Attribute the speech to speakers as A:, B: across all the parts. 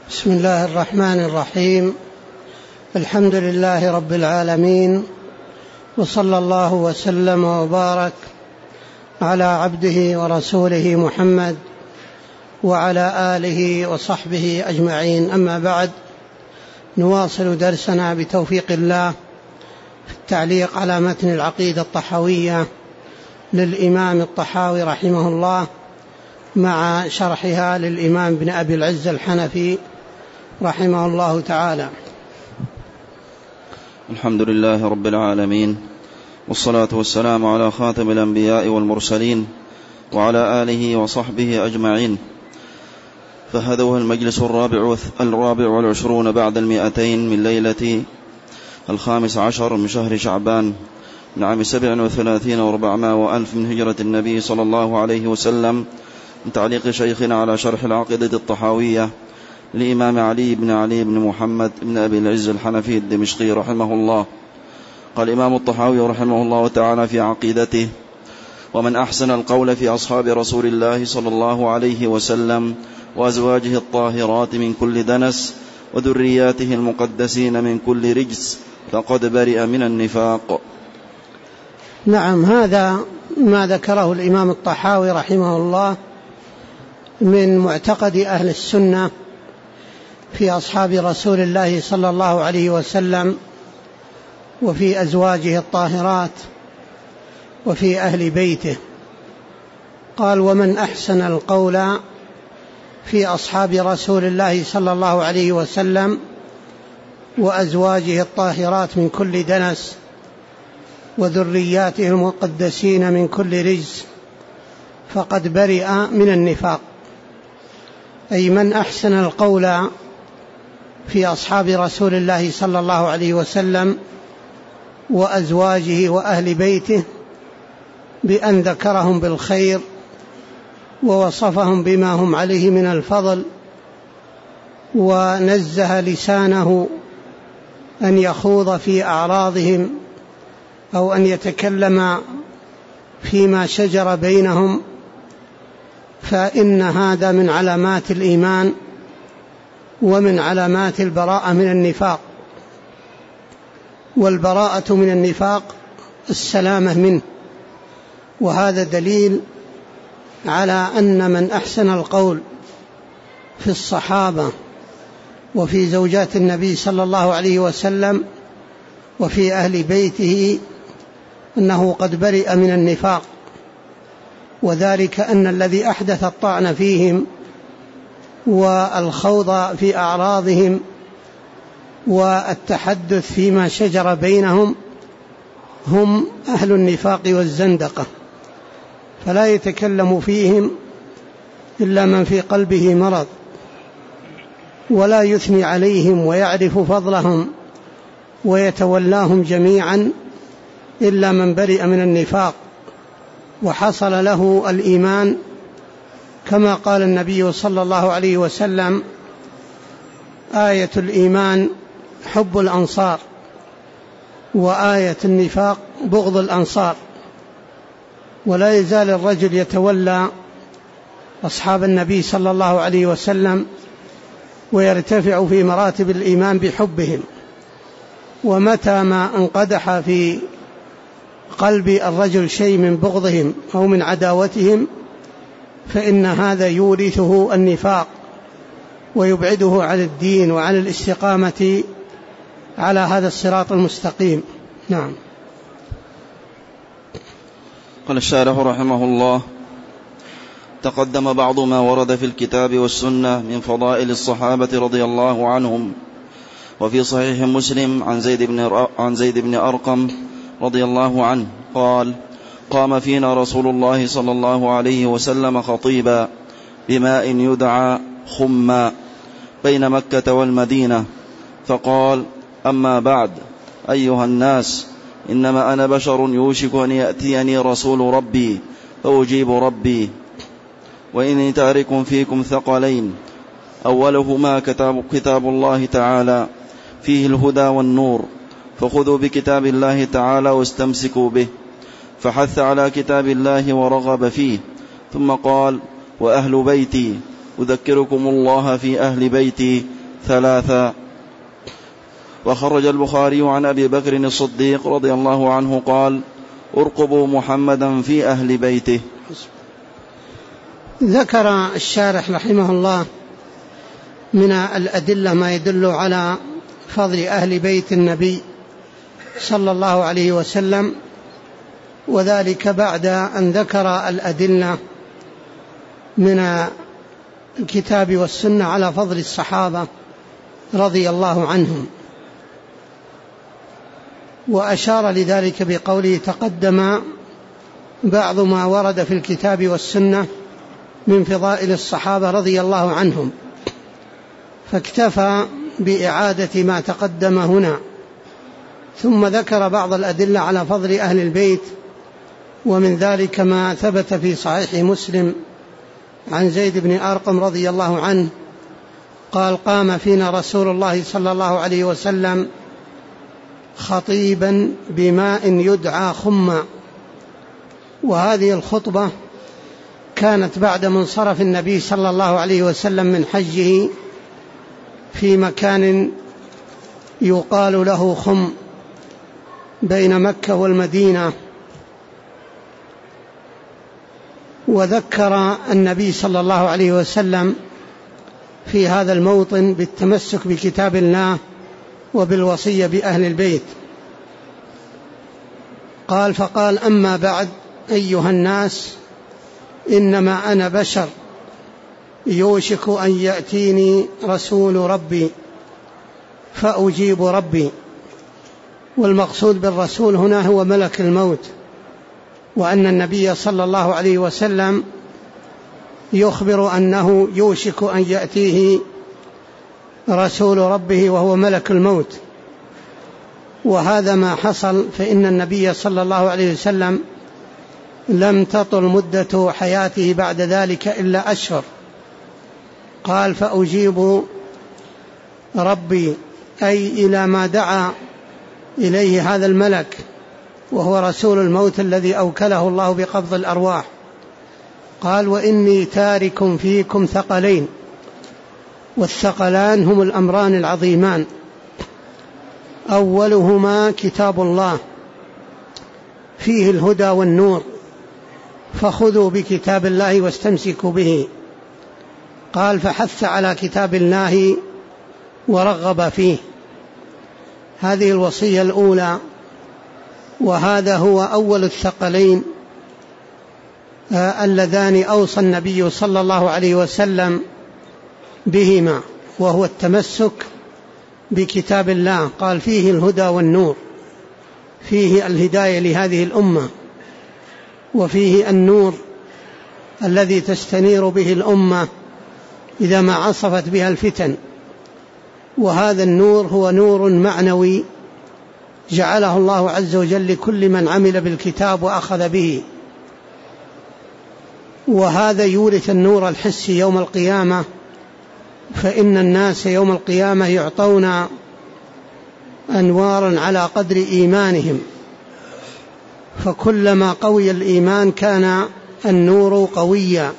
A: بسم الله الرحمن الرحيم. الحمد لله رب العالمين، وصلى الله وسلم وبارك على عبده ورسوله محمد وعلى آله وصحبه أجمعين. أما بعد، نواصل درسنا بتوفيق الله في التعليق على متن العقيدة الطحاوية للإمام الطحاوي رحمه الله، مع شرحها للإمام ابن أبي العز الحنفي رحمه الله تعالى.
B: الحمد لله رب العالمين، والصلاة والسلام على خاتم الأنبياء والمرسلين وعلى آله وصحبه أجمعين. فهذا هو المجلس الرابع والعشرون بعد 200 من ليلة 15 من شهر شعبان من عام 37 و400 وألف من هجرة النبي صلى الله عليه وسلم، من تعليق شيخنا على شرح العقيدة الطحاوية للإمام علي بن محمد بن أبي العز الحنفي الدمشقي رحمه الله. قال الإمام الطحاوي رحمه الله تعالى في عقيدته: ومن أحسن القول في أصحاب رسول الله صلى الله عليه وسلم وأزواجه الطاهرات من كل دنس وذرياته المقدسين من كل رجس فقد برئ من النفاق.
A: نعم، هذا ما ذكره الإمام الطحاوي رحمه الله من معتقد أهل السنة في أصحاب رسول الله صلى الله عليه وسلم، وفي أزواجه الطاهرات، وفي أهل بيته. قال: ومن أحسن القول في أصحاب رسول الله صلى الله عليه وسلم وأزواجه الطاهرات من كل دنس وذرياته المقدسين من كل رجس فقد برئ من النفاق. أي من أحسن القول في أصحاب رسول الله صلى الله عليه وسلم وأزواجه وأهل بيته بأن ذكرهم بالخير ووصفهم بما هم عليه من الفضل، ونزه لسانه أن يخوض في أعراضهم أو أن يتكلم فيما شجر بينهم، فإن هذا من علامات الإيمان ومن علامات البراءة من النفاق. والبراءة من النفاق السلامة منه، وهذا دليل على أن من أحسن القول في الصحابة وفي زوجات النبي صلى الله عليه وسلم وفي أهل بيته أنه قد برئ من النفاق، وذلك أن الذي أحدث الطعن فيهم والخوض في أعراضهم والتحدث فيما شجر بينهم هم أهل النفاق والزندقة، فلا يتكلم فيهم إلا من في قلبه مرض، ولا يثني عليهم ويعرف فضلهم ويتولاهم جميعا إلا من برئ من النفاق وحصل له الإيمان، كما قال النبي صلى الله عليه وسلم: آية الإيمان حب الأنصار، وآية النفاق بغض الأنصار. ولا يزال الرجل يتولى أصحاب النبي صلى الله عليه وسلم ويرتفع في مراتب الإيمان بحبهم، ومتى ما انقدح في قلب الرجل شيء من بغضهم أو من عداوتهم فإن هذا يورثه النفاق ويبعده عن الدين وعن الاستقامة على هذا الصراط المستقيم. نعم.
B: قال الشارح رحمه الله: تقدم بعض ما ورد في الكتاب والسنة من فضائل الصحابة رضي الله عنهم. وفي صحيح مسلم عن زيد بن أرقم رضي الله عنه قال: قام فينا رسول الله صلى الله عليه وسلم خطيبا بماء يدعى خما بين مكة والمدينة، فقال: أما بعد، أيها الناس، إنما أنا بشر يوشك أن يأتيني رسول ربي فأجيب ربي، وإني تارك فيكم ثقلين، أولهما كتاب الله تعالى فيه الهدى والنور، فخذوا بكتاب الله تعالى واستمسكوا به. فحث على كتاب الله ورغب فيه، ثم قال: وأهل بيتي، أذكركم الله في أهل بيتي ثلاثا. وخرج البخاري عن أبي بكر الصديق رضي الله عنه قال: ارقبوا محمدا في أهل بيته.
A: ذكر الشارح رحمه الله من الأدلة ما يدل على فضل أهل بيت النبي صلى الله عليه وسلم، وذلك بعد أن ذكر الأدلة من الكتاب والسنة على فضل الصحابة رضي الله عنهم، وأشار لذلك بقوله: تقدم بعض ما ورد في الكتاب والسنة من فضائل الصحابة رضي الله عنهم، فاكتفى بإعادة ما تقدم هنا، ثم ذكر بعض الأدلة على فضل أهل البيت، ومن ذلك ما ثبت في صحيح مسلم عن زيد بن أرقم رضي الله عنه قال: قام فينا رسول الله صلى الله عليه وسلم خطيبا بماء يدعى خما. وهذه الخطبة كانت بعد منصرف النبي صلى الله عليه وسلم من حجه في مكان يقال له خم بين مكة والمدينة. وذكر النبي صلى الله عليه وسلم في هذا الموطن بالتمسك بكتاب الله وبالوصية بأهل البيت. قال: فقال: أما بعد أيها الناس، إنما أنا بشر يوشك أن يأتيني رسول ربي فأجيب ربي. والمقصود بالرسول هنا هو ملك الموت، وأن النبي صلى الله عليه وسلم يخبر أنه يوشك أن يأتيه رسول ربه وهو ملك الموت. وهذا ما حصل، فإن النبي صلى الله عليه وسلم لم تطل مدة حياته بعد ذلك إلا أشهر. قال: فأجيب ربي، أي إلى ما دعا إليه هذا الملك وهو رسول الموت الذي أوكله الله بقبض الأرواح. قال: وإني تارك فيكم ثقلين، والثقلان هم الأمران العظيمان: أولهما كتاب الله فيه الهدى والنور، فخذوا بكتاب الله واستمسكوا به. قال: فحث على كتاب الله ورغب فيه. هذه الوصية الأولى، وهذا هو أول الثقلين اللذان أوصى النبي صلى الله عليه وسلم بهما، وهو التمسك بكتاب الله. قال: فيه الهدى والنور، فيه الهداية لهذه الأمة، وفيه النور الذي تستنير به الأمة إذا ما عصفت بها الفتن. وهذا النور هو نور معنوي جعله الله عز وجل لكل من عمل بالكتاب وأخذ به، وهذا يورث النور الحسي يوم القيامة. فإن الناس يوم القيامة يعطون أنوارا على قدر إيمانهم، فكلما قوي الإيمان كان النور قويا،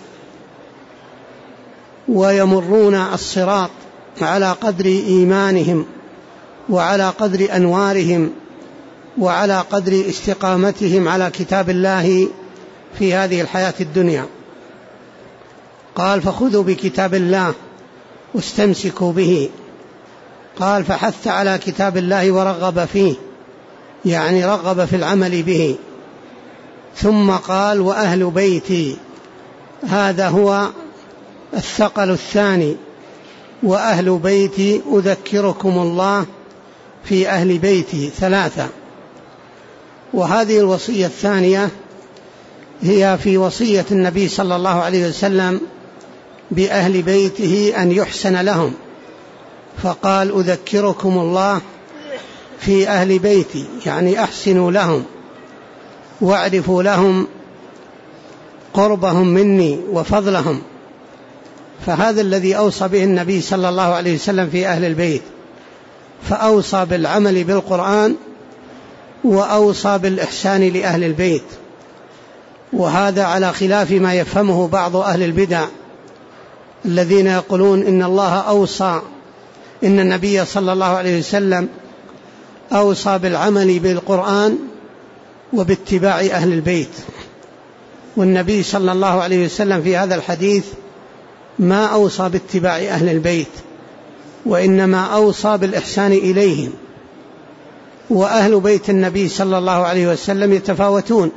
A: ويمرون الصراط على قدر إيمانهم وعلى قدر أنوارهم وعلى قدر استقامتهم على كتاب الله في هذه الحياة الدنيا. قال: فخذوا بكتاب الله واستمسكوا به. قال: فحث على كتاب الله ورغب فيه، يعني رغب في العمل به. ثم قال: وأهل بيتي، هذا هو الثقل الثاني: وأهل بيتي أذكركم الله في أهل بيتي ثلاثة. وهذه الوصية الثانية هي في وصية النبي صلى الله عليه وسلم بأهل بيته أن يحسن لهم، فقال: أذكركم الله في أهل بيتي، يعني أحسنوا لهم واعرفوا لهم قربهم مني وفضلهم. فهذا الذي أوصى به النبي صلى الله عليه وسلم في أهل البيت، فأوصى بالعمل بالقرآن وأوصى بالإحسان لأهل البيت. وهذا على خلاف ما يفهمه بعض أهل البدع الذين يقولون إن الله أوصى إن النبي صلى الله عليه وسلم أوصى بالعمل بالقرآن وباتباع أهل البيت. والنبي صلى الله عليه وسلم في هذا الحديث ما أوصى باتباع أهل البيت، وإنما أوصى بالإحسان إليهم. وأهل بيت النبي صلى الله عليه وسلم يتفاوتون،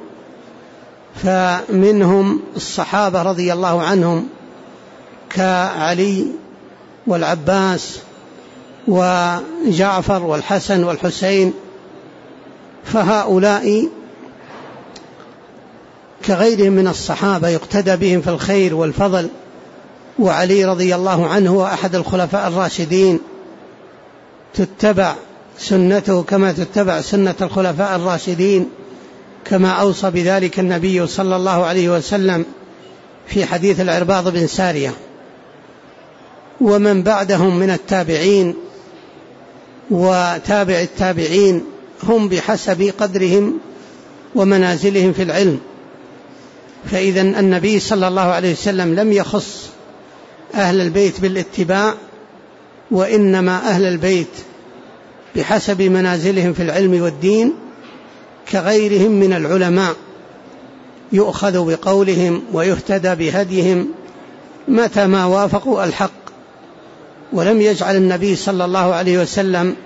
A: فمنهم الصحابة رضي الله عنهم كعلي والعباس وجعفر والحسن والحسين، فهؤلاء كغيرهم من الصحابة يقتدى بهم في الخير والفضل. وعلي رضي الله عنه هو أحد الخلفاء الراشدين، تتبع سنته كما تتبع سنة الخلفاء الراشدين، كما أوصى بذلك النبي صلى الله عليه وسلم في حديث العرباض بن سارية. ومن بعدهم من التابعين وتابع التابعين هم بحسب قدرهم ومنازلهم في العلم. فإذا النبي صلى الله عليه وسلم لم يخص أهل البيت بالاتباع، وإنما أهل البيت بحسب منازلهم في العلم والدين كغيرهم من العلماء، يؤخذ بقولهم ويهتدى بهديهم متى ما وافقوا الحق. ولم يجعل النبي صلى الله عليه وسلم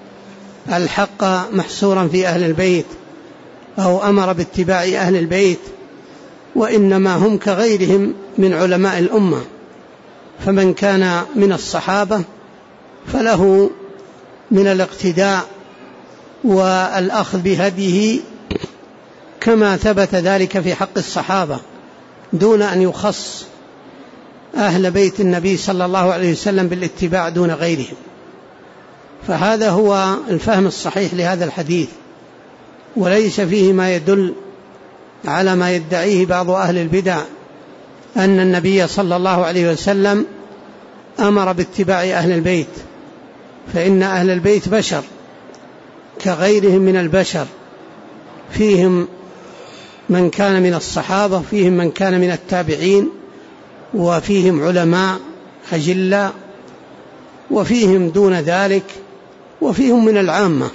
A: الحق محصورا في أهل البيت أو أمر باتباع أهل البيت، وإنما هم كغيرهم من علماء الأمة. فمن كان من الصحابة فله من الاقتداء والأخذ بهديه كما ثبت ذلك في حق الصحابة، دون أن يخص أهل بيت النبي صلى الله عليه وسلم بالاتباع دون غيرهم. فهذا هو الفهم الصحيح لهذا الحديث، وليس فيه ما يدل على ما يدعيه بعض أهل البدع أن النبي صلى الله عليه وسلم أمر باتباع أهل البيت، فإن أهل البيت بشر كغيرهم من البشر، فيهم من كان من الصحابة، فيهم من كان من التابعين، وفيهم علماء أجلاء، وفيهم دون ذلك، وفيهم من العامة.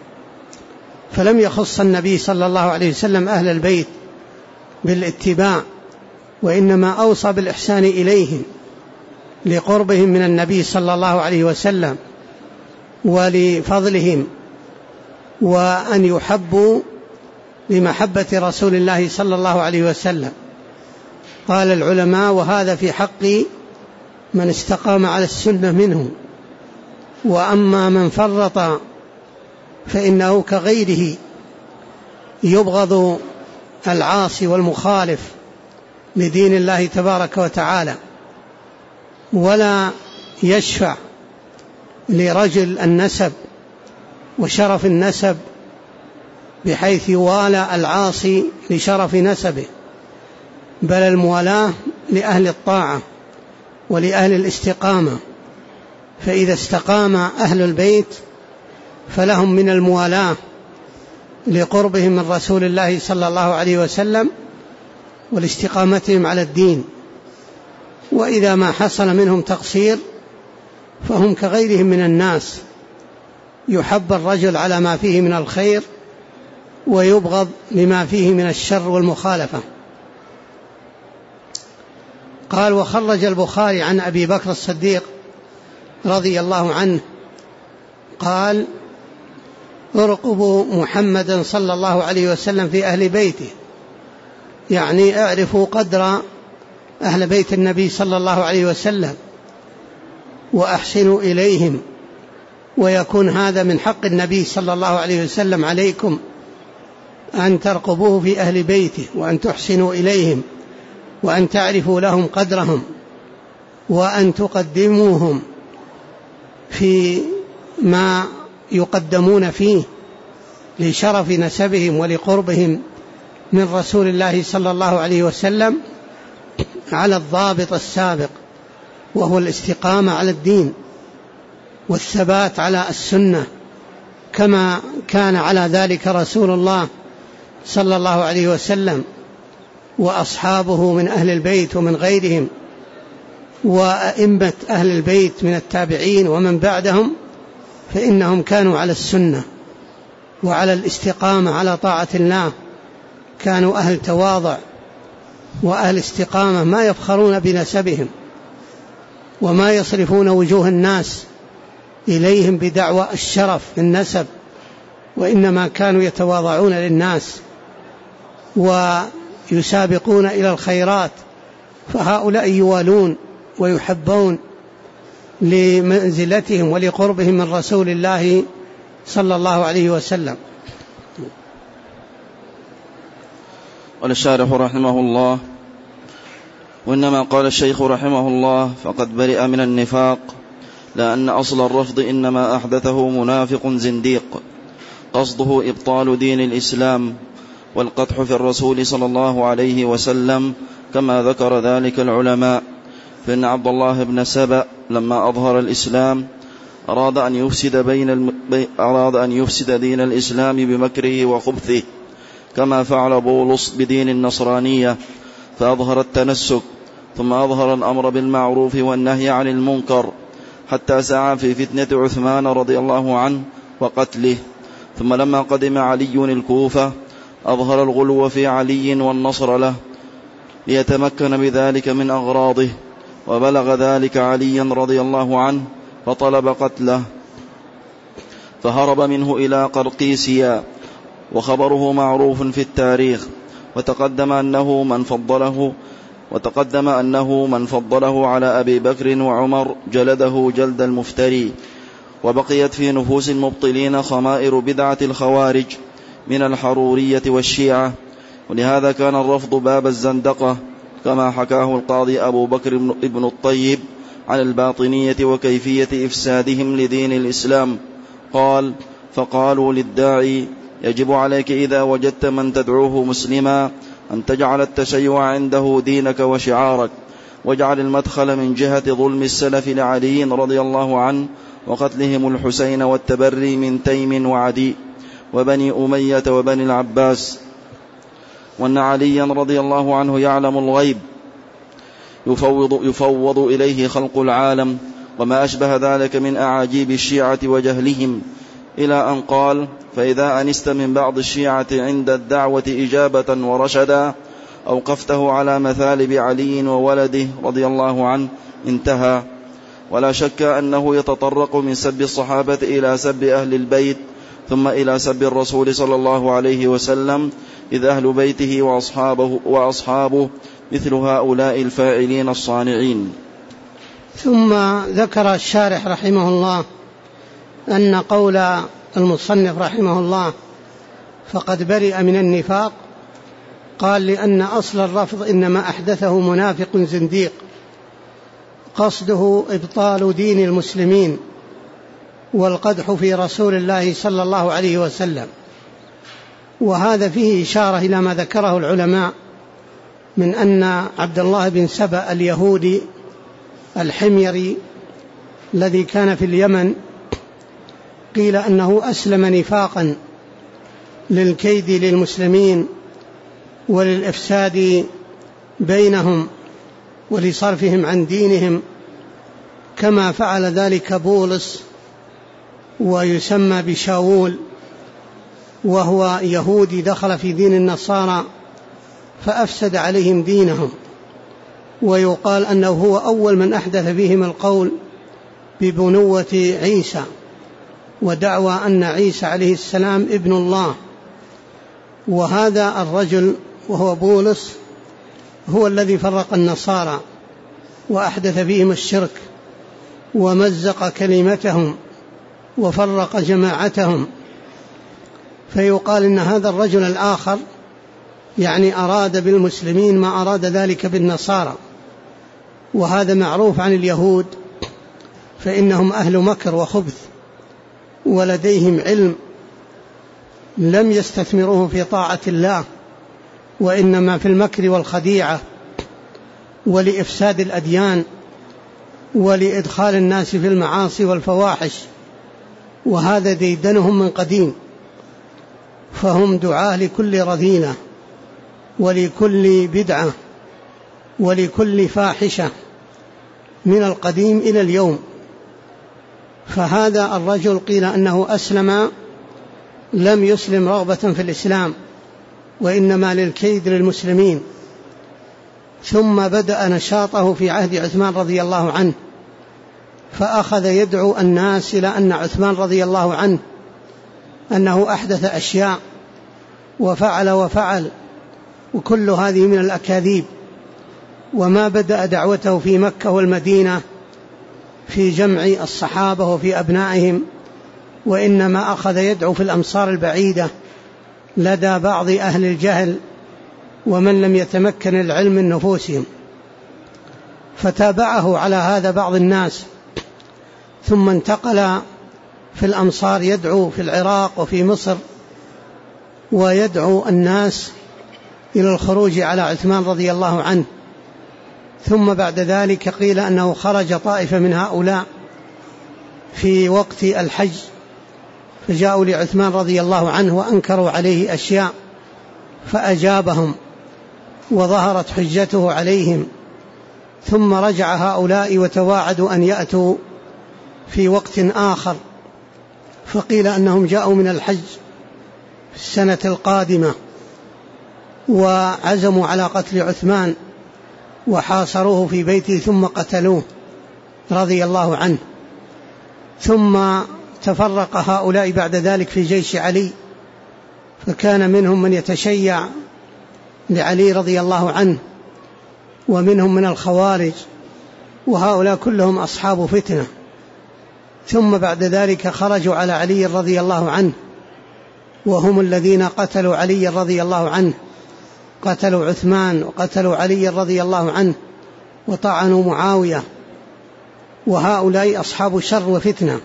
A: فلم يخص النبي صلى الله عليه وسلم أهل البيت بالاتباع، وإنما أوصى بالإحسان إليهم لقربهم من النبي صلى الله عليه وسلم ولفضلهم، وأن يحبوا لمحبة رسول الله صلى الله عليه وسلم. قال العلماء: وهذا في حق من استقام على السنة منهم، وأما من فرط فإنه كغيره يبغض العاصي والمخالف لدين الله تبارك وتعالى، ولا يشفع لرجل النسب وشرف النسب بحيث يوالى العاصي لشرف نسبه، بل الموالاة لأهل الطاعة ولأهل الاستقامة. فإذا استقام أهل البيت فلهم من الموالاة لقربهم من رسول الله صلى الله عليه وسلم ولاستقامتهم على الدين. وإذا ما حصل منهم تقصير فهم كغيرهم من الناس، يحب الرجل على ما فيه من الخير ويبغض لما فيه من الشر والمخالفة. قال: وخرج البخاري عن أبي بكر الصديق رضي الله عنه قال: ارقبوا محمدا صلى الله عليه وسلم في أهل بيته، يعني اعرفوا قدر أهل بيت النبي صلى الله عليه وسلم وأحسنوا إليهم، ويكون هذا من حق النبي صلى الله عليه وسلم عليكم أن ترقبوه في أهل بيته، وأن تحسنوا إليهم، وأن تعرفوا لهم قدرهم، وأن تقدموهم في ما يقدمون فيه لشرف نسبهم ولقربهم من رسول الله صلى الله عليه وسلم على الضابط السابق، وهو الاستقامة على الدين والثبات على السنة، كما كان على ذلك رسول الله صلى الله عليه وسلم وأصحابه من أهل البيت ومن غيرهم. وأئمة أهل البيت من التابعين ومن بعدهم، فإنهم كانوا على السنة وعلى الاستقامة على طاعة الله، كانوا أهل تواضع وأهل استقامة، ما يفخرون بنسبهم وما يصرفون وجوه الناس إليهم بدعوى الشرف في النسب، وإنما كانوا يتواضعون للناس ويسابقون إلى الخيرات، فهؤلاء يوالون ويحبون لمنزلتهم ولقربهم من رسول الله صلى الله عليه وسلم.
B: قال الشارح رحمه الله: وإنما قال الشيخ رحمه الله فقد برئ من النفاق، لأن أصل الرفض إنما أحدثه منافق زنديق قصده إبطال دين الإسلام والقدح في الرسول صلى الله عليه وسلم، كما ذكر ذلك العلماء. فإن عبد الله بن سبأ لما أظهر الإسلام أراد أن يفسد دين الإسلام بمكره وخبثه، كما فعل بولس بدين النصرانية، فأظهر التنسك، ثم أظهر الأمر بالمعروف والنهي عن المنكر، حتى سعى في فتنة عثمان رضي الله عنه وقتله. ثم لما قدم علي الكوفة أظهر الغلو في علي والنصر له ليتمكن بذلك من أغراضه، وبلغ ذلك عليا رضي الله عنه فطلب قتله، فهرب منه إلى قرقيسيا، وخبره معروف في التاريخ. وتقدم أنه من فضله على أبي بكر وعمر جلده جلد المفتري. وبقيت في نفوس المبطلين خمائر بدعة الخوارج من الحرورية والشيعة، ولهذا كان الرفض باب الزندقة، كما حكاه القاضي أبو بكر ابن الطيب عن الباطنية وكيفية إفسادهم لدين الإسلام. قال: فقالوا للداعي: يجب عليك إذا وجدت من تدعوه مسلما أن تجعل التشيع عنده دينك وشعارك، واجعل المدخل من جهة ظلم السلف لعلي رضي الله عنه وقتلهم الحسين والتبري من تيم وعدي وبني أمية وبني العباس، وأن عليا رضي الله عنه يعلم الغيب يفوض إليه خلق العالم، وما أشبه ذلك من أعاجيب الشيعة وجهلهم، إلى أن قال: فإذا أنست من بعض الشيعة عند الدعوة إجابة ورشدا أوقفته على مثالب علي وولده رضي الله عنه، انتهى. ولا شك أنه يتطرق من سب الصحابة إلى سب أهل البيت، ثم إلى سب الرسول صلى الله عليه وسلم، إذ أهل بيته وأصحابه مثل هؤلاء الفاعلين الصانعين.
A: ثم ذكر الشارح رحمه الله أن قول المصنف رحمه الله فقد برئ من النفاق، قال: لأن أصل الرفض إنما أحدثه منافق زنديق قصده إبطال دين المسلمين والقدح في رسول الله صلى الله عليه وسلم. وهذا فيه إشارة إلى ما ذكره العلماء من أن عبد الله بن سبأ اليهودي الحميري الذي كان في اليمن قيل أنه أسلم نفاقا للكيد للمسلمين وللإفساد بينهم ولصرفهم عن دينهم، كما فعل ذلك بولس ويسمى بشاول، وهو يهودي دخل في دين النصارى فأفسد عليهم دينهم. ويقال أنه هو أول من أحدث فيهم القول ببنوة عيسى ودعوى أن عيسى عليه السلام ابن الله. وهذا الرجل وهو بولس هو الذي فرق النصارى وأحدث فيهم الشرك ومزق كلمتهم وفرق جماعتهم. فيقال إن هذا الرجل الآخر يعني أراد بالمسلمين ما أراد ذلك بالنصارى، وهذا معروف عن اليهود، فإنهم أهل مكر وخبث، ولديهم علم لم يستثمروه في طاعة الله، وإنما في المكر والخديعة ولإفساد الأديان ولإدخال الناس في المعاصي والفواحش، وهذا ديدنهم من قديم. فهم دعاة لكل رذيلة ولكل بدعة ولكل فاحشة، من القديم إلى اليوم. فهذا الرجل قيل أنه أسلم، لم يسلم رغبة في الإسلام، وإنما للكيد للمسلمين، ثم بدأ نشاطه في عهد عثمان رضي الله عنه، فأخذ يدعو الناس إلى أن عثمان رضي الله عنه أنه أحدث أشياء وفعل، وكل هذه من الأكاذيب. وما بدأ دعوته في مكة والمدينة في جمع الصحابة وفي أبنائهم، وإنما أخذ يدعو في الأمصار البعيدة لدى بعض أهل الجهل ومن لم يتمكن العلم من نفوسهم، فتابعه على هذا بعض الناس، ثم انتقل في الأمصار يدعو في العراق وفي مصر، ويدعو الناس إلى الخروج على عثمان رضي الله عنه. ثم بعد ذلك قيل أنه خرج طائفة من هؤلاء في وقت الحج، فجاءوا لعثمان رضي الله عنه وأنكروا عليه أشياء، فأجابهم وظهرت حجته عليهم، ثم رجع هؤلاء وتواعدوا أن يأتوا في وقت آخر، فقيل أنهم جاءوا من الحج في السنة القادمة وعزموا على قتل عثمان وحاصروه في بيته ثم قتلوه رضي الله عنه. ثم تفرق هؤلاء بعد ذلك في جيش علي، فكان منهم من يتشيع لعلي رضي الله عنه، ومنهم من الخوارج، وهؤلاء كلهم أصحاب فتنة. ثم بعد ذلك خرجوا على علي رضي الله عنه، وهم الذين قتلوا علي رضي الله عنه، قتلوا عثمان وقتلوا علي رضي الله عنه وطعنوا معاوية، وهؤلاء أصحاب شر وفتنة.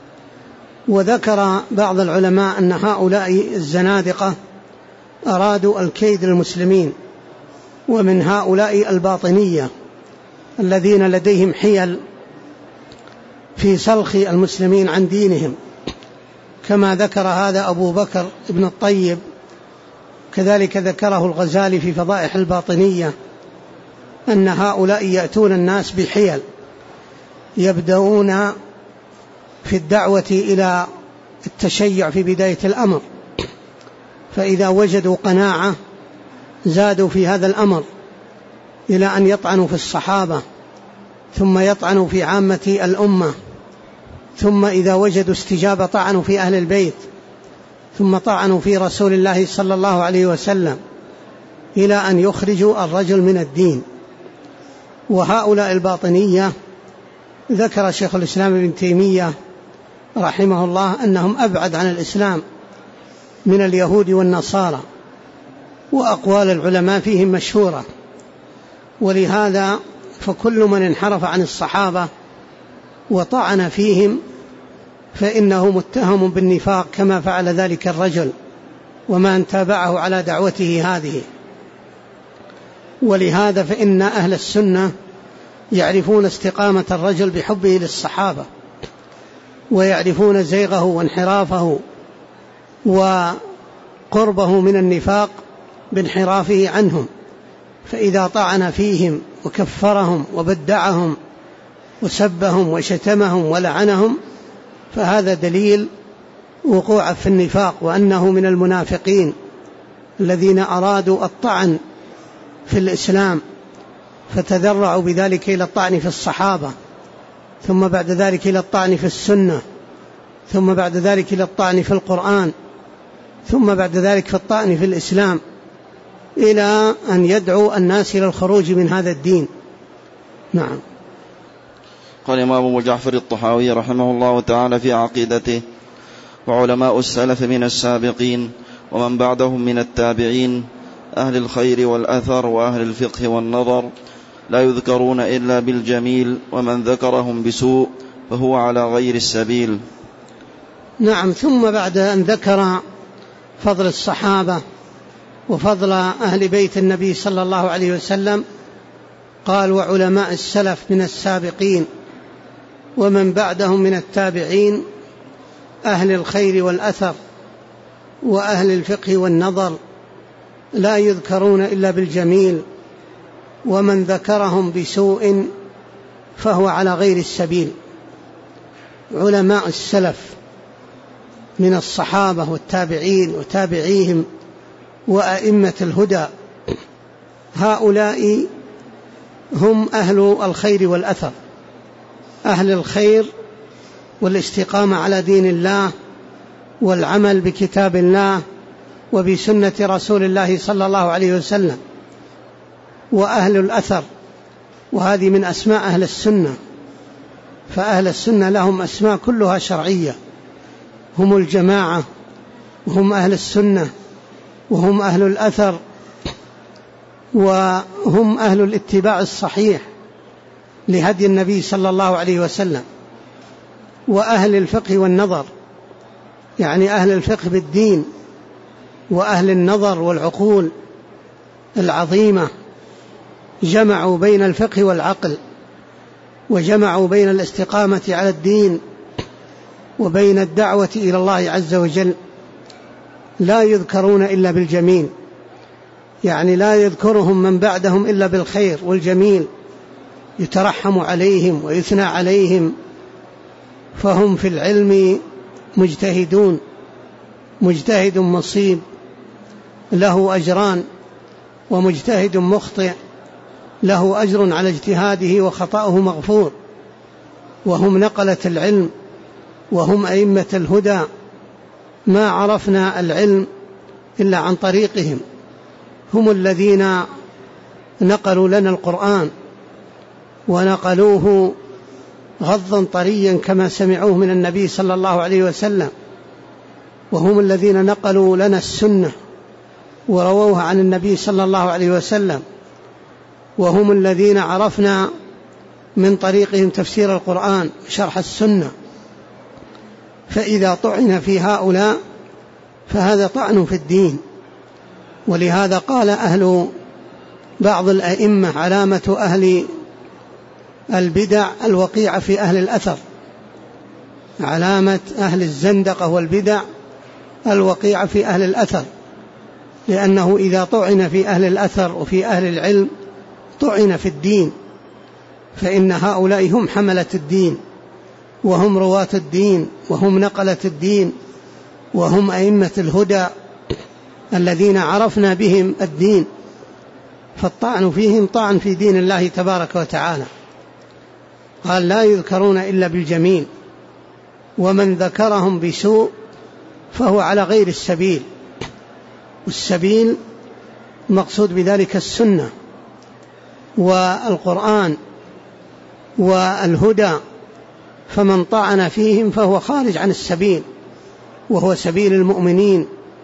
A: وذكر بعض العلماء أن هؤلاء الزنادقة أرادوا الكيد للمسلمين، ومن هؤلاء الباطنية الذين لديهم حيل في سلخ المسلمين عن دينهم، كما ذكر هذا أبو بكر ابن الطيب، كذلك ذكره الغزالي في فضائح الباطنية، أن هؤلاء يأتون الناس بحيل، يبدأون في الدعوة إلى التشيع في بداية الأمر، فإذا وجدوا قناعة زادوا في هذا الأمر إلى أن يطعنوا في الصحابة، ثم يطعنوا في عامة الأمة، ثم إذا وجدوا استجابة طعنوا في أهل البيت، ثم طعنوا في رسول الله صلى الله عليه وسلم، إلى أن يخرجوا الرجل من الدين. وهؤلاء الباطنية ذكر شيخ الإسلام ابن تيمية رحمه الله أنهم أبعد عن الإسلام من اليهود والنصارى، وأقوال العلماء فيهم مشهورة. ولهذا فكل من انحرف عن الصحابة وطعن فيهم فإنه متهم بالنفاق، كما فعل ذلك الرجل ومن تابعه على دعوته هذه. ولهذا فإن أهل السنة يعرفون استقامة الرجل بحبه للصحابة، ويعرفون زيغه وانحرافه وقربه من النفاق بانحرافه عنهم، فإذا طعن فيهم وكفرهم وبدعهم وسبهم وشتمهم ولعنهم فهذا دليل وقوع في النفاق، وأنه من المنافقين الذين أرادوا الطعن في الإسلام، فتذرعوا بذلك إلى الطعن في الصحابة، ثم بعد ذلك إلى الطعن في السنة، ثم بعد ذلك إلى الطعن في القرآن، ثم بعد ذلك في الطعن في الإسلام، إلى أن يدعو الناس إلى الخروج من هذا الدين. نعم.
B: قال الإمام أبو جعفر الطحاوي رحمه الله تعالى في عقيدته: وعلماء السلف من السابقين ومن بعدهم من التابعين أهل الخير والأثر وأهل الفقه والنظر لا يذكرون إلا بالجميل، ومن ذكرهم بسوء فهو على غير السبيل.
A: نعم. ثم بعد أن ذكر فضل الصحابة وفضل أهل بيت النبي صلى الله عليه وسلم قال: وعلماء السلف من السابقين ومن بعدهم من التابعين أهل الخير والأثر وأهل الفقه والنظر لا يذكرون إلا بالجميل، ومن ذكرهم بسوء فهو على غير السبيل. علماء السلف من الصحابة والتابعين وتابعيهم وأئمة الهدى، هؤلاء هم أهل الخير والأثر، أهل الخير والاستقامة على دين الله والعمل بكتاب الله وبسنة رسول الله صلى الله عليه وسلم، وأهل الأثر، وهذه من أسماء أهل السنة، فأهل السنة لهم أسماء كلها شرعية، هم الجماعة وهم أهل السنة وهم أهل الأثر وهم أهل الاتباع الصحيح لهدي النبي صلى الله عليه وسلم، وأهل الفقه والنظر، يعني أهل الفقه بالدين وأهل النظر والعقول العظيمة، جمعوا بين الفقه والعقل، وجمعوا بين الاستقامة على الدين وبين الدعوة إلى الله عز وجل. لا يذكرون إلا بالجميل، يعني لا يذكرهم من بعدهم إلا بالخير والجميل، يترحم عليهم ويثنى عليهم، فهم في العلم مجتهدون، مجتهد مصيب له أجران، ومجتهد مخطئ له أجر على اجتهاده وخطأه مغفور، وهم نقلة العلم وهم أئمة الهدى، ما عرفنا العلم إلا عن طريقهم، هم الذين نقلوا لنا القرآن ونقلوه غضا طريا كما سمعوه من النبي صلى الله عليه وسلم، وهم الذين نقلوا لنا السنة ورووها عن النبي صلى الله عليه وسلم، وهم الذين عرفنا من طريقهم تفسير القرآن شرح السنة. فإذا طعن في هؤلاء فهذا طعن في الدين. ولهذا قال أهل بعض الأئمة علامة أهل البدع الوقيعة في أهل الأثر، علامة أهل الزندقة والبدع الوقيعة في أهل الأثر، لأنه إذا طعن في أهل الأثر وفي أهل العلم طعن في الدين، فإن هؤلاء هم حملة الدين وهم رواة الدين وهم نقلة الدين وهم أئمة الهدى الذين عرفنا بهم الدين، فالطعن فيهم طعن في دين الله تبارك وتعالى. قال لا يذكرون إلا بالجميل، ومن ذكرهم بسوء فهو على غير السبيل، والسبيل مقصود بذلك السنة والقرآن والهدى، فمن طعن فيهم فهو خارج عن السبيل، وهو سبيل المؤمنين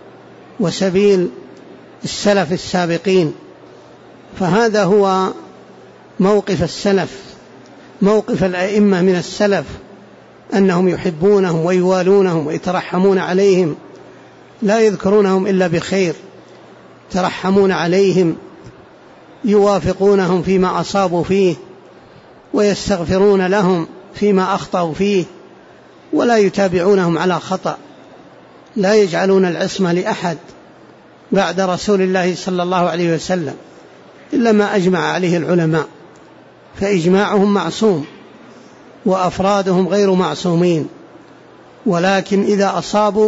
A: وسبيل السلف السابقين. فهذا هو موقف السلف، موقف الأئمة من السلف، أنهم يحبونهم ويوالونهم ويترحمون عليهم، لا يذكرونهم إلا بخير، يترحمون عليهم، يوافقونهم فيما أصابوا فيه ويستغفرون لهم فيما أخطأوا فيه، ولا يتابعونهم على خطأ، لا يجعلون العصمة لأحد بعد رسول الله صلى الله عليه وسلم إلا ما أجمع عليه العلماء، فإجماعهم معصوم وأفرادهم غير معصومين، ولكن إذا أصابوا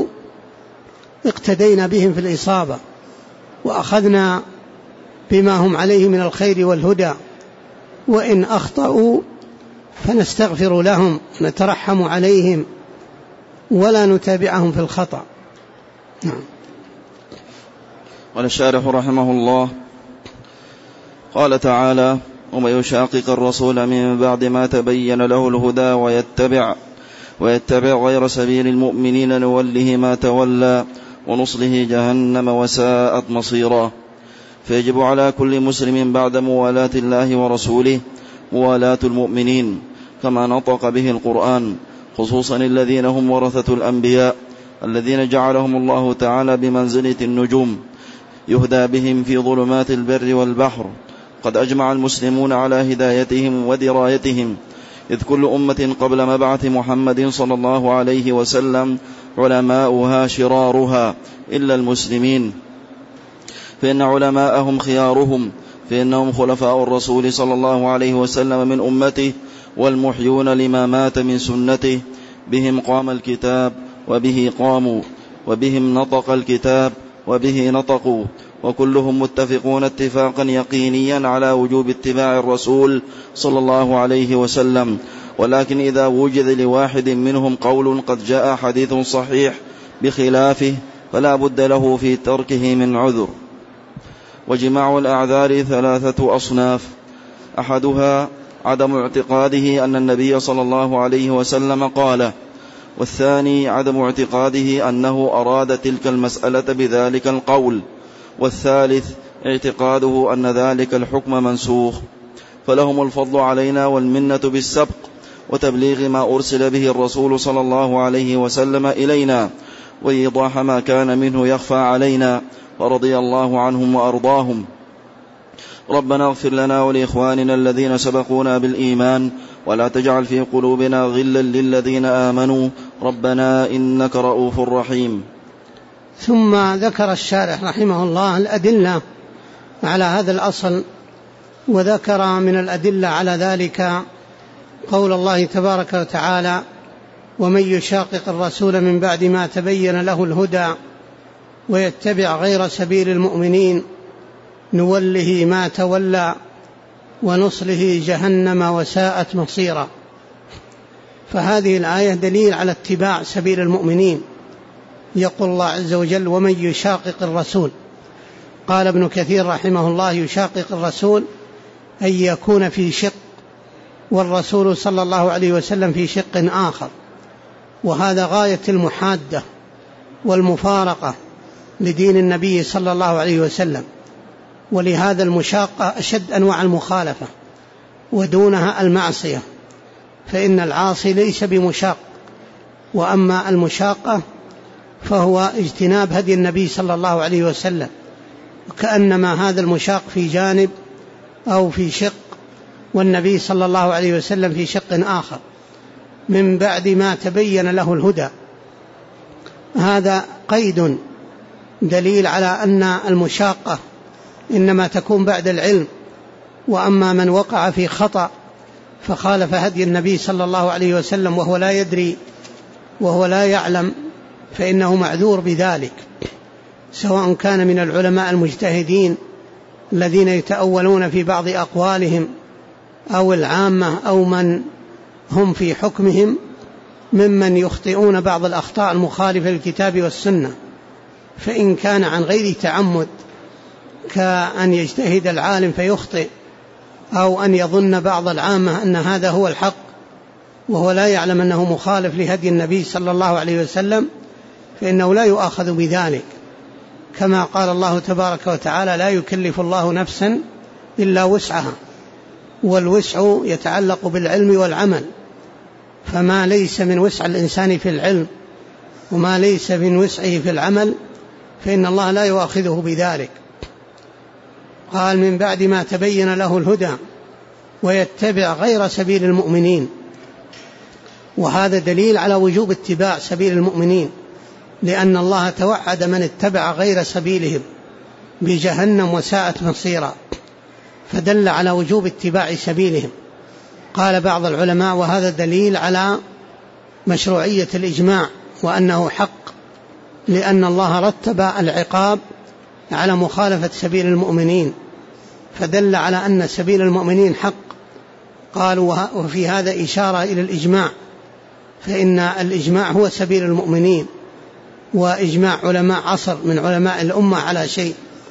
A: اقتدينا بهم في الإصابة وأخذنا بما هم عليه من الخير والهدى، وإن أخطأوا فنستغفر لهم نترحم عليهم ولا نتابعهم في الخطأ. نعم.
B: قال الشارح رحمه الله قال تعالى: ومن يشاقق الرسول من بعد ما تبين له الهدى ويتبع غير سبيل المؤمنين نوله ما تولى ونصله جهنم وساءت مصيرا. فيجب على كل مسلم بعد موالاة الله ورسوله موالاة المؤمنين كما نطق به القرآن، خصوصا الذين هم ورثة الأنبياء الذين جعلهم الله تعالى بمنزلة النجوم يهدى بهم في ظلمات البر والبحر. قد أجمع المسلمون على هدايتهم ودرايتهم، إذ كل أمة قبل مبعث محمد صلى الله عليه وسلم علماؤها شرارها إلا المسلمين، فإن علماءهم خيارهم، فإنهم خلفاء الرسول صلى الله عليه وسلم من أمته والمحيون لما مات من سنته، بهم قام الكتاب وبه قاموا، وبهم نطق الكتاب وبه نطقوا، وكلهم متفقون اتفاقا يقينيا على وجوب اتباع الرسول صلى الله عليه وسلم. ولكن إذا وجد لواحد منهم قول قد جاء حديث صحيح بخلافه فلا بد له في تركه من عذر. وجماع الأعذار 3 أصناف: أحدها عدم اعتقاده أن النبي صلى الله عليه وسلم قاله، والثاني عدم اعتقاده أنه أراد تلك المسألة بذلك القول، والثالث اعتقاده أن ذلك الحكم منسوخ. فلهم الفضل علينا والمنة بالسبق وتبليغ ما أرسل به الرسول صلى الله عليه وسلم إلينا، وإيضاح ما كان منه يخفى علينا، فرضي الله عنهم وأرضاهم. ربنا اغفر لنا ولإخواننا الذين سبقونا بالإيمان، ولا تجعل في قلوبنا غلا للذين آمنوا، ربنا إنك رؤوف رحيم.
A: ثم ذكر الشارح رحمه الله الأدلة على هذا الأصل، وذكر من الأدلة على ذلك قول الله تبارك وتعالى: ومن يشاقق الرسول من بعد ما تبين له الهدى ويتبع غير سبيل المؤمنين نوله ما تولى ونصله جهنم وساءت مصيرا. فهذه الآية دليل على اتباع سبيل المؤمنين. يقول الله عز وجل: ومن يشاقق الرسول. قال ابن كثير رحمه الله: يشاقق الرسول أن يكون في شق، والرسول صلى الله عليه وسلم في شق آخر، وهذا غاية المحادة والمفارقة لدين النبي صلى الله عليه وسلم. ولهذا المشاقة أشد أنواع المخالفة، ودونها المعصية، فإن العاصي ليس بمشاق، وأما المشاقة فهو اجتناب هدي النبي صلى الله عليه وسلم، وكأنما هذا المشاق في جانب أو في شق، والنبي صلى الله عليه وسلم في شق آخر من بعد ما تبين له الهدى. هذا قيد دليل على أن المشاقة إنما تكون بعد العلم، وأما من وقع في خطأ فخالف هدي النبي صلى الله عليه وسلم وهو لا يدري وهو لا يعلم فإنه معذور بذلك، سواء كان من العلماء المجتهدين الذين يتأولون في بعض أقوالهم، أو العامة، أو من هم في حكمهم ممن يخطئون بعض الأخطاء المخالفة للكتاب والسنة. فإن كان عن غير تعمد كأن يجتهد العالم فيخطئ، أو أن يظن بعض العامة أن هذا هو الحق وهو لا يعلم أنه مخالف لهدي النبي صلى الله عليه وسلم، فإنه لا يؤاخذ بذلك، كما قال الله تبارك وتعالى: لا يكلف الله نفسا إلا وسعها. والوسع يتعلق بالعلم والعمل، فما ليس من وسع الإنسان في العلم وما ليس من وسعه في العمل فإن الله لا يؤاخذه بذلك. قال: من بعد ما تبين له الهدى ويتبع غير سبيل المؤمنين. وهذا دليل على وجوب اتباع سبيل المؤمنين، لأن الله توعد من اتبع غير سبيلهم بجهنم وساءت مصيرا، فدل على وجوب اتباع سبيلهم. قال بعض العلماء: وهذا دليل على مشروعية الإجماع وأنه حق، لأن الله رتب العقاب على مخالفة سبيل المؤمنين، فدل على أن سبيل المؤمنين حق. قالوا: وفي هذا إشارة إلى الإجماع، فإن الإجماع هو سبيل المؤمنين، وإجماع علماء عصر من علماء الأمة على شيء.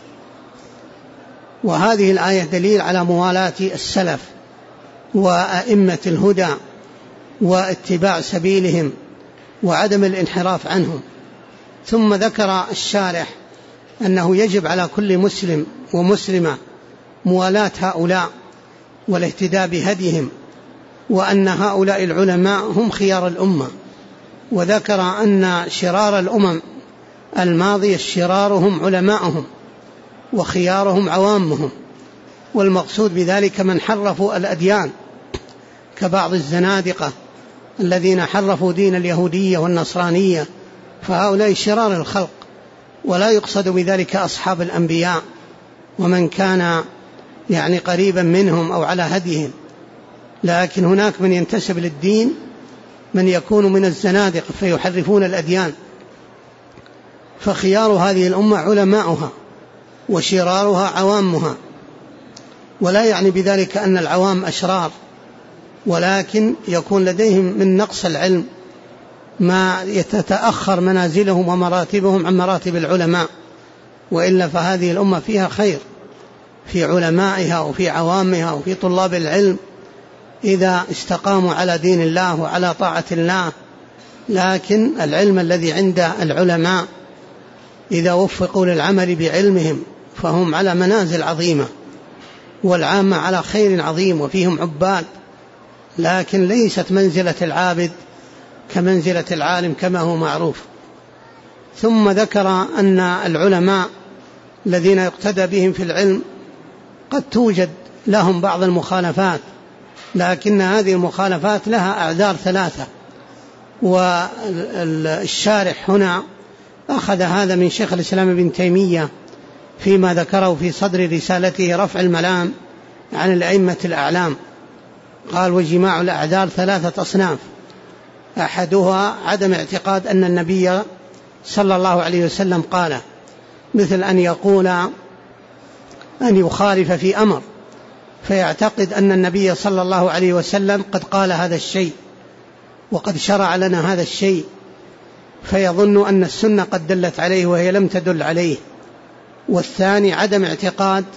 A: وهذه الآية دليل على موالاة السلف وأئمة الهدى واتباع سبيلهم وعدم الانحراف عنهم. ثم ذكر الشارح أنه يجب على كل مسلم ومسلمة موالاة هؤلاء والاهتداء بهديهم، وأن هؤلاء العلماء هم خيار الأمة. وذكر أن شرار الأمم الماضية شرارهم علماءهم وخيارهم عوامهم، والمقصود بذلك من حرفوا الأديان كبعض الزنادقة الذين حرفوا دين اليهودية والنصرانية، فهؤلاء شرار الخلق، ولا يقصد بذلك أصحاب الأنبياء ومن كان قريبا منهم أو على هديهم، لكن هناك من ينتسب للدين من يكون من الزنادقة فيحرفون الأديان. فخيار هذه الأمة علماؤها وشرارها عوامها، ولا يعني بذلك أن العوام أشرار، ولكن يكون لديهم من نقص العلم ما يتتأخر منازلهم ومراتبهم عن مراتب العلماء، وإلا فهذه الأمة فيها خير في علمائها وفي عوامها وفي طلاب العلم إذا استقاموا على دين الله وعلى طاعة الله. لكن العلم الذي عند العلماء إذا وفقوا للعمل بعلمهم فهم على منازل عظيمة، والعامة على خير عظيم وفيهم عباد، لكن ليست منزلة العابد كمنزلة العالم كما هو معروف. ثم ذكر أن العلماء الذين يقتدى بهم في العلم قد توجد لهم بعض المخالفات، لكن هذه المخالفات لها أعذار ثلاثة. والشارح هنا أخذ هذا من شيخ الإسلام ابن تيمية فيما ذكره في صدر رسالته رفع الملام عن الأئمة الأعلام. قال: وجماع الأعذار ثلاثة أصناف: أحدها عدم اعتقاد أن النبي صلى الله عليه وسلم قال، مثل أن يقول أن يخالف في أمر فيعتقد أن النبي صلى الله عليه وسلم قد قال هذا الشيء وقد شرع لنا هذا الشيء، فيظن أن السنة قد دلت عليه وهي لم تدل عليه. والثاني عدم اعتقاد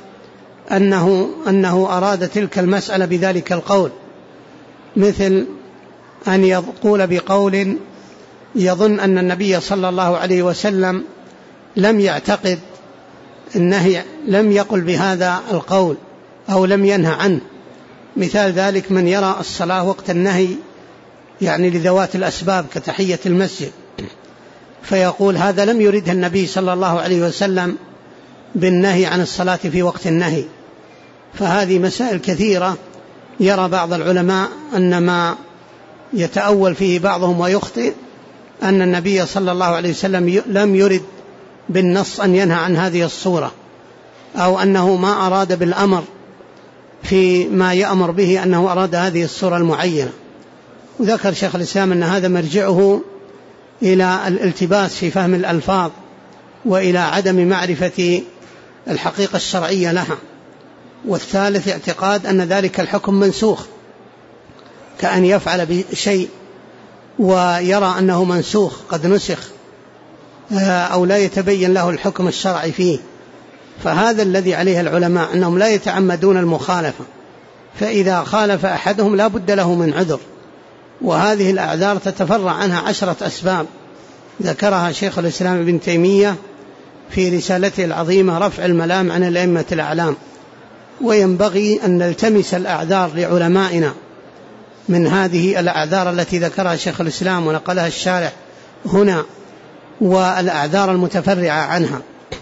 A: أنه أراد تلك المسألة بذلك القول، مثل أن يقول بقول يظن أن النبي صلى الله عليه وسلم لم يعتقد النهي، لم يقل بهذا القول أو لم ينهى عنه. مثال ذلك من يرى الصلاة وقت النهي يعني لذوات الأسباب كتحية المسجد، فيقول هذا لم يردها النبي صلى الله عليه وسلم بالنهي عن الصلاة في وقت النهي. فهذه مسائل كثيرة يرى بعض العلماء أن ما يتأول فيه بعضهم ويخطئ أن النبي صلى الله عليه وسلم لم يرد بالنص أن ينهى عن هذه الصورة، أو أنه ما أراد بالأمر في ما يأمر به أنه أراد هذه الصورة المعينة. وذكر شيخ الإسلام أن هذا مرجعه إلى الالتباس في فهم الألفاظ وإلى عدم معرفة الحقيقة الشرعية لها. والثالث اعتقاد أن ذلك الحكم منسوخ، كأن يفعل بشيء ويرى أنه منسوخ قد نسخ أو لا يتبين له الحكم الشرعي فيه. فهذا الذي عليه العلماء أنهم لا يتعمدون المخالفة، فإذا خالف أحدهم لا بد له من عذر. وهذه الأعذار تتفرع عنها 10 أسباب ذكرها شيخ الإسلام ابن تيمية في رسالته العظيمة رفع الملام عن الأئمة الأعلام. وينبغي أن نلتمس الأعذار لعلمائنا من هذه الأعذار التي ذكرها شيخ الإسلام ونقلها الشارح هنا، والأعذار المتفرعة عنها.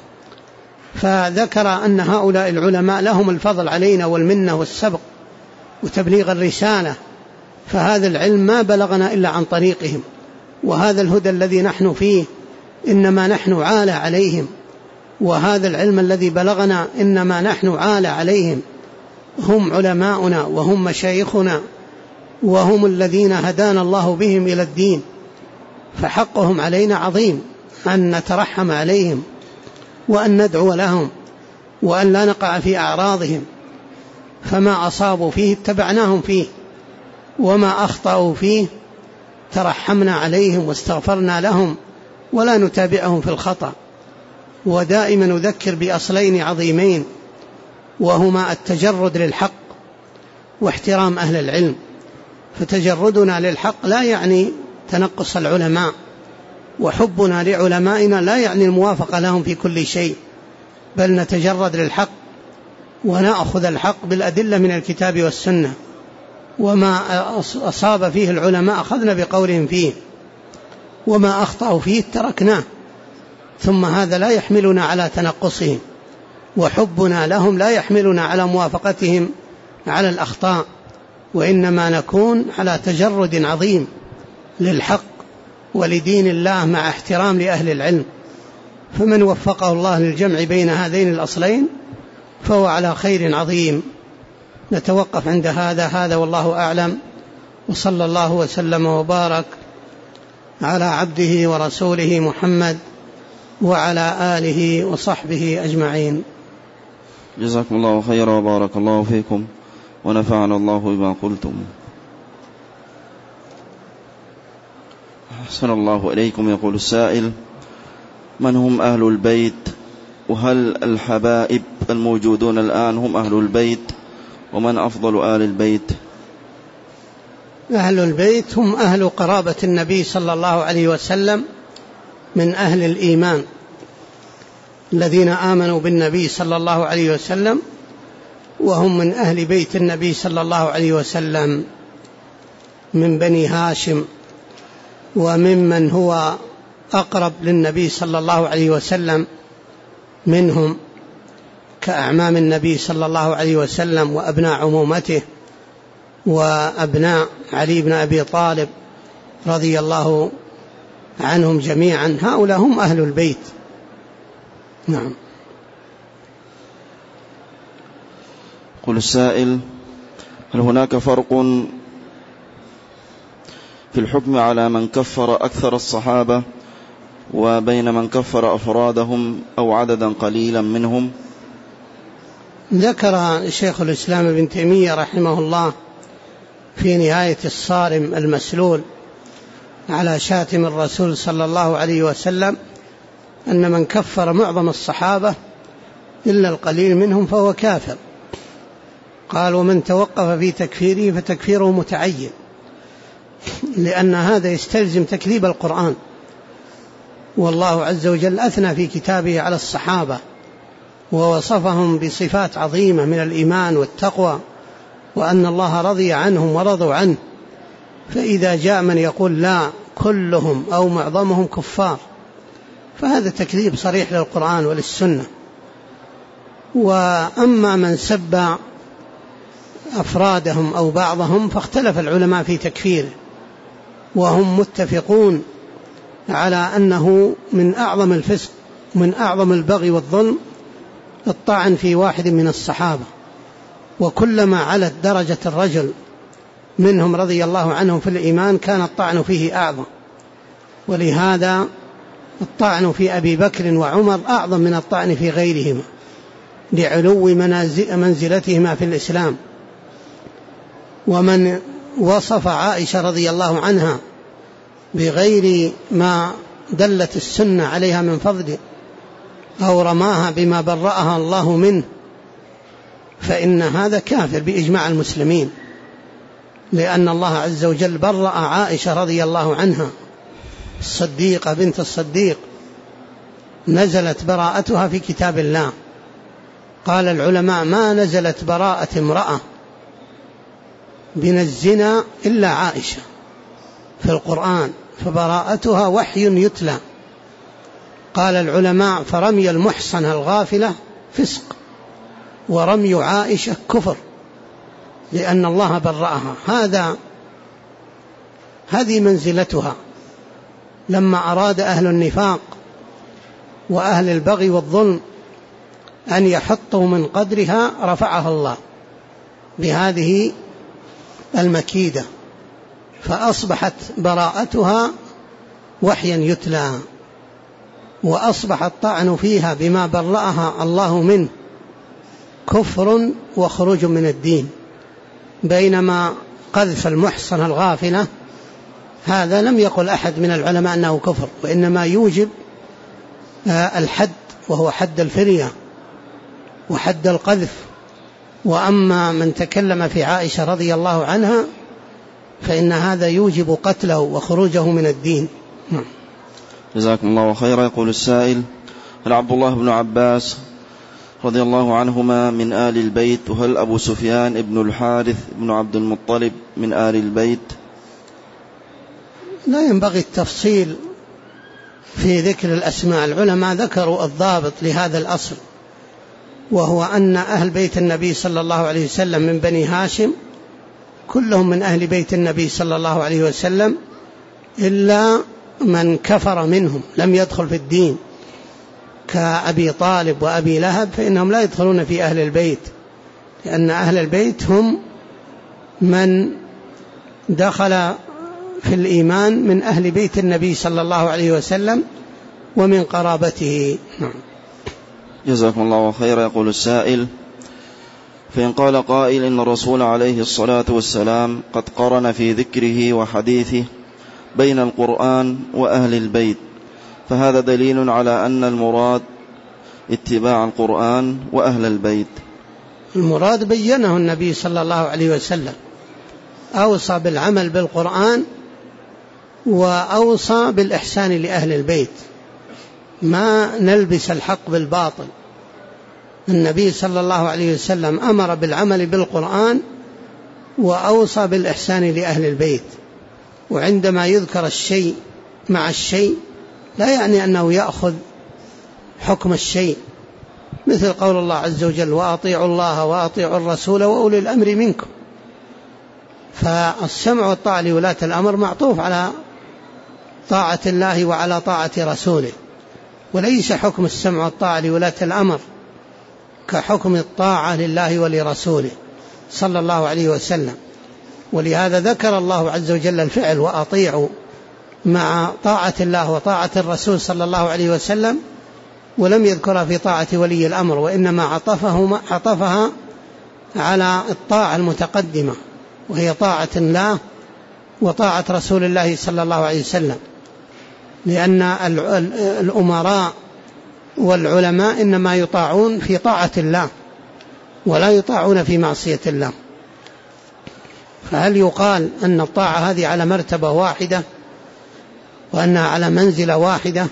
A: فذكر أن هؤلاء العلماء لهم الفضل علينا والمنة والسبق وتبليغ الرسالة، فهذا العلم ما بلغنا إلا عن طريقهم، وهذا الهدى الذي نحن فيه إنما نحن عالة عليهم، وهذا العلم الذي بلغنا إنما نحن عالة عليهم. هم علماؤنا وهم مشايخنا وهم الذين هدانا الله بهم إلى الدين، فحقهم علينا عظيم أن نترحم عليهم وأن ندعو لهم وأن لا نقع في أعراضهم. فما أصابوا فيه اتبعناهم فيه، وما أخطأوا فيه ترحمنا عليهم واستغفرنا لهم ولا نتابعهم في الخطأ. ودائما نذكر بأصلين عظيمين، وهما التجرد للحق واحترام أهل العلم. فتجردنا للحق لا يعني تنقص العلماء، وحبنا لعلمائنا لا يعني الموافقة لهم في كل شيء، بل نتجرد للحق ونأخذ الحق بالأدلة من الكتاب والسنة، وما أصاب فيه العلماء أخذنا بقولهم فيه، وما أخطأوا فيه تركناه. ثم هذا لا يحملنا على تنقصهم، وحبنا لهم لا يحملنا على موافقتهم على الأخطاء، وإنما نكون على تجرد عظيم للحق ولدين الله مع احترام لأهل العلم. فمن وفقه الله للجمع بين هذين الأصلين فهو على خير عظيم. نتوقف عند هذا والله أعلم، وصلى الله وسلم وبارك على عبده ورسوله محمد وعلى آله وصحبه أجمعين.
B: جزاكم الله خيرا وبارك الله فيكم ونفعنا الله بما قلتم. أحسن الله إليكم. يقول السائل: من هم أهل البيت؟ وهل الحبائب الموجودون الآن هم أهل البيت؟ ومن أفضل آل البيت؟
A: أهل البيت هم أهل قرابة النبي صلى الله عليه وسلم من أهل الإيمان الذين آمنوا بالنبي صلى الله عليه وسلم، وهم من أهل بيت النبي صلى الله عليه وسلم من بني هاشم، وممن هو أقرب للنبي صلى الله عليه وسلم منهم كأعمام النبي صلى الله عليه وسلم وأبناء عمومته وأبناء علي بن أبي طالب رضي الله عنهم جميعا. هؤلاء هم أهل البيت. نعم.
B: يقول السائل: هل هناك فرق في الحكم على من كفر أكثر الصحابة وبين من كفر أفرادهم أو عددا قليلا منهم؟
A: ذكر شيخ الإسلام ابن تيمية رحمه الله في نهاية الصارم المسلول على شاتم الرسول صلى الله عليه وسلم أن من كفر معظم الصحابة إلا القليل منهم فهو كافر. قال: ومن توقف في تكفيره فتكفيره متعين، لأن هذا يستلزم تكذيب القرآن، والله عز وجل أثنى في كتابه على الصحابة ووصفهم بصفات عظيمة من الإيمان والتقوى، وأن الله رضي عنهم ورضوا عنه. فإذا جاء من يقول لا كلهم أو معظمهم كفار فهذا تكذيب صريح للقرآن وللسنة. وأما من سب أفرادهم أو بعضهم فاختلف العلماء في تكفيره، وهم متفقون على أنه من أعظم الفسق من أعظم البغي والظلم الطعن في واحد من الصحابة، وكلما علت درجة الرجل منهم رضي الله عنهم في الإيمان كان الطعن فيه أعظم. ولهذا الطعن في أبي بكر وعمر أعظم من الطعن في غيرهما لعلو منزلتهما في الإسلام. ومن وصف عائشة رضي الله عنها بغير ما دلت السنة عليها من فضل أو رماها بما برأها الله منه فإن هذا كافر بإجماع المسلمين، لأن الله عز وجل برأ عائشة رضي الله عنها الصديقة بنت الصديق، نزلت براءتها في كتاب الله. قال العلماء: ما نزلت براءة امرأة من الزنا إلا عائشة في القرآن، فبراءتها وحي يتلى. قال العلماء: فرمي المحصنة الغافلة فسق، ورمي عائشة كفر، لأن الله برأها. هذه منزلتها. لما أراد أهل النفاق وأهل البغي والظلم أن يحطوا من قدرها رفعها الله بهذه المكيدة، فأصبحت براءتها وحيا يتلى، وأصبح الطعن فيها بما برأها الله منه كفر وخروج من الدين. بينما قذف المحصنة الغافلة هذا لم يقل أحد من العلماء أنه كفر، وإنما يوجب الحد، وهو حد الفرية وحد القذف. وأما من تكلم في عائشة رضي الله عنها فإن هذا يوجب قتله وخروجه من الدين.
B: جزاكم الله خيرا. يقول السائل: هل عبد الله بن عباس رضي الله عنهما من آل البيت؟ وهل أبو سفيان ابن الحارث ابن عبد المطلب من آل البيت؟
A: لا ينبغي التفصيل في ذكر الأسماء. العلماء ذكروا الضابط لهذا الأصل، وهو أن أهل بيت النبي صلى الله عليه وسلم من بني هاشم كلهم من أهل بيت النبي صلى الله عليه وسلم، إلا من كفر منهم لم يدخل في الدين كأبي طالب وأبي لهب، فإنهم لا يدخلون في أهل البيت، لأن أهل البيت هم من دخل في الإيمان من أهل بيت النبي صلى الله عليه وسلم ومن قرابته.
B: جزاكم الله خيرا. يقول السائل: فإن قال قائل إن الرسول عليه الصلاة والسلام قد قرن في ذكره وحديثه بين القرآن وأهل البيت، فهذا دليل على أن المراد اتباع القرآن وأهل البيت.
A: المراد بينه النبي صلى الله عليه وسلم، أوصى بالعمل بالقرآن وأوصى بالإحسان لأهل البيت، ما نلبس الحق بالباطل. النبي صلى الله عليه وسلم أمر بالعمل بالقرآن وأوصى بالإحسان لأهل البيت. وعندما يذكر الشيء مع الشيء لا يعني أنه يأخذ حكم الشيء، مثل قول الله عز وجل: وأطيعوا الله وأطيعوا الرسول وأولي الأمر منكم. فالسمع والطاعة لولاة الأمر معطوف على طاعة الله وعلى طاعة رسوله، وليس حكم السمع والطاعة لولاة الأمر كحكم الطاعة لله ولرسوله صلى الله عليه وسلم. ولهذا ذكر الله عز وجل الفعل وأطيعوا مع طاعة الله وطاعة الرسول صلى الله عليه وسلم، ولم يذكرها في طاعة ولي الأمر، وإنما عطفها على الطاعة المتقدمة وهي طاعة الله وطاعة رسول الله صلى الله عليه وسلم، لأن الأمراء والعلماء إنما يطاعون في طاعة الله ولا يطاعون في معصية الله. فهل يقال أن الطاعة هذه على مرتبة واحدة وأنها على منزلة واحدة؟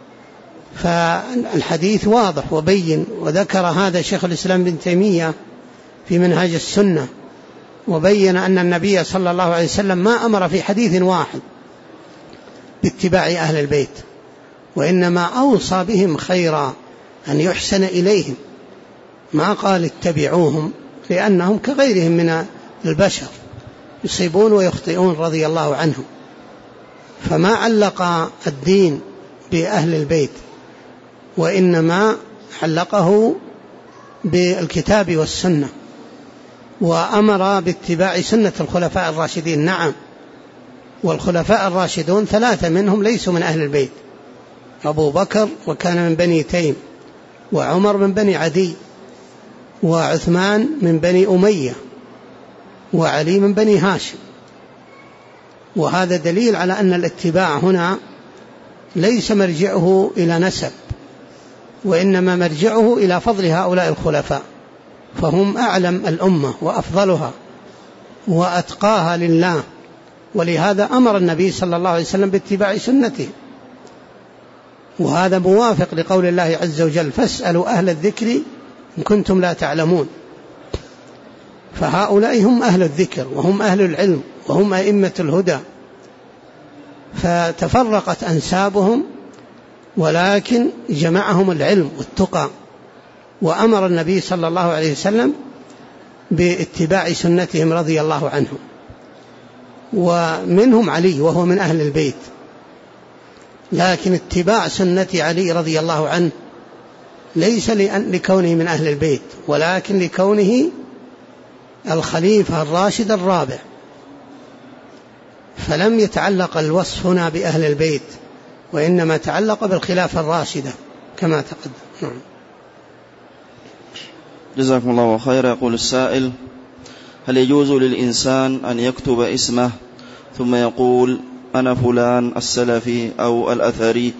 A: فالحديث واضح وبين، وذكر هذا شيخ الإسلام ابن تيمية في منهاج السنة، وبين أن النبي صلى الله عليه وسلم ما أمر في حديث واحد باتباع أهل البيت، وإنما أوصى بهم خيرا، أن يحسن إليهم، ما قال اتبعوهم، لأنهم كغيرهم من البشر يصيبون ويخطئون رضي الله عنهم. فما علق الدين بأهل البيت، وإنما علقه بالكتاب والسنة، وأمر باتباع سنة الخلفاء الراشدين. نعم، والخلفاء الراشدون 3 منهم ليسوا من أهل البيت: أبو بكر وكان من بني تيم، وعمر من بني عدي، وعثمان من بني أمية، وعلي من بني هاشم. وهذا دليل على أن الاتباع هنا ليس مرجعه إلى نسب، وإنما مرجعه إلى فضل هؤلاء الخلفاء، فهم أعلم الأمة وأفضلها وأتقاها لله، ولهذا أمر النبي صلى الله عليه وسلم باتباع سنته. وهذا موافق لقول الله عز وجل: فاسألوا أهل الذكر إن كنتم لا تعلمون. فهؤلاء هم أهل الذكر وهم أهل العلم وهم أئمة الهدى، فتفرقت أنسابهم ولكن جمعهم العلم والتقى. وأمر النبي صلى الله عليه وسلم باتباع سنتهم رضي الله عنهم، ومنهم علي وهو من أهل البيت، لكن اتباع سنة علي رضي الله عنه ليس لكونه من أهل البيت، ولكن لكونه الخليفة الراشد الرابع، فلم يتعلق الوصف هنا بأهل البيت، وإنما تعلق بالخلافة الراشدة كما تقدم. نعم.
B: جزاكم الله خيرا. يقول السائل: هل يجوز للإنسان أن يكتب اسمه ثم يقول أنا فلان السلفي أو الأثري؟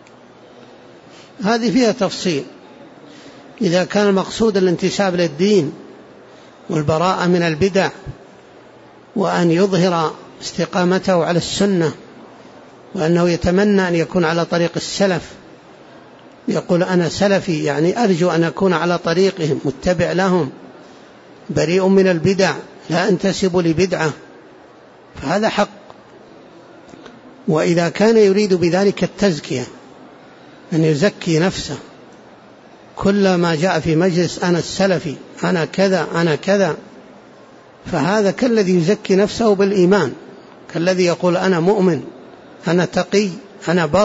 A: هذه فيها تفصيل. إذا كان المقصود الانتساب للدين والبراءة من البدع، وأن يظهر استقامته على السنة، وأنه يتمنى أن يكون على طريق السلف، يقول أنا سلفي، يعني أرجو أن أكون على طريقهم، متبع لهم، بريء من البدع، لا أنتسب لبدعة، فهذا حق. وإذا كان يريد بذلك التزكية، أن يزكي نفسه، كل ما جاء في مجلس أنا السلفي، أنا كذا أنا كذا، فهذا كالذي يزكي نفسه بالإيمان، كالذي يقول أنا مؤمن، أنا تقي، أنا بر،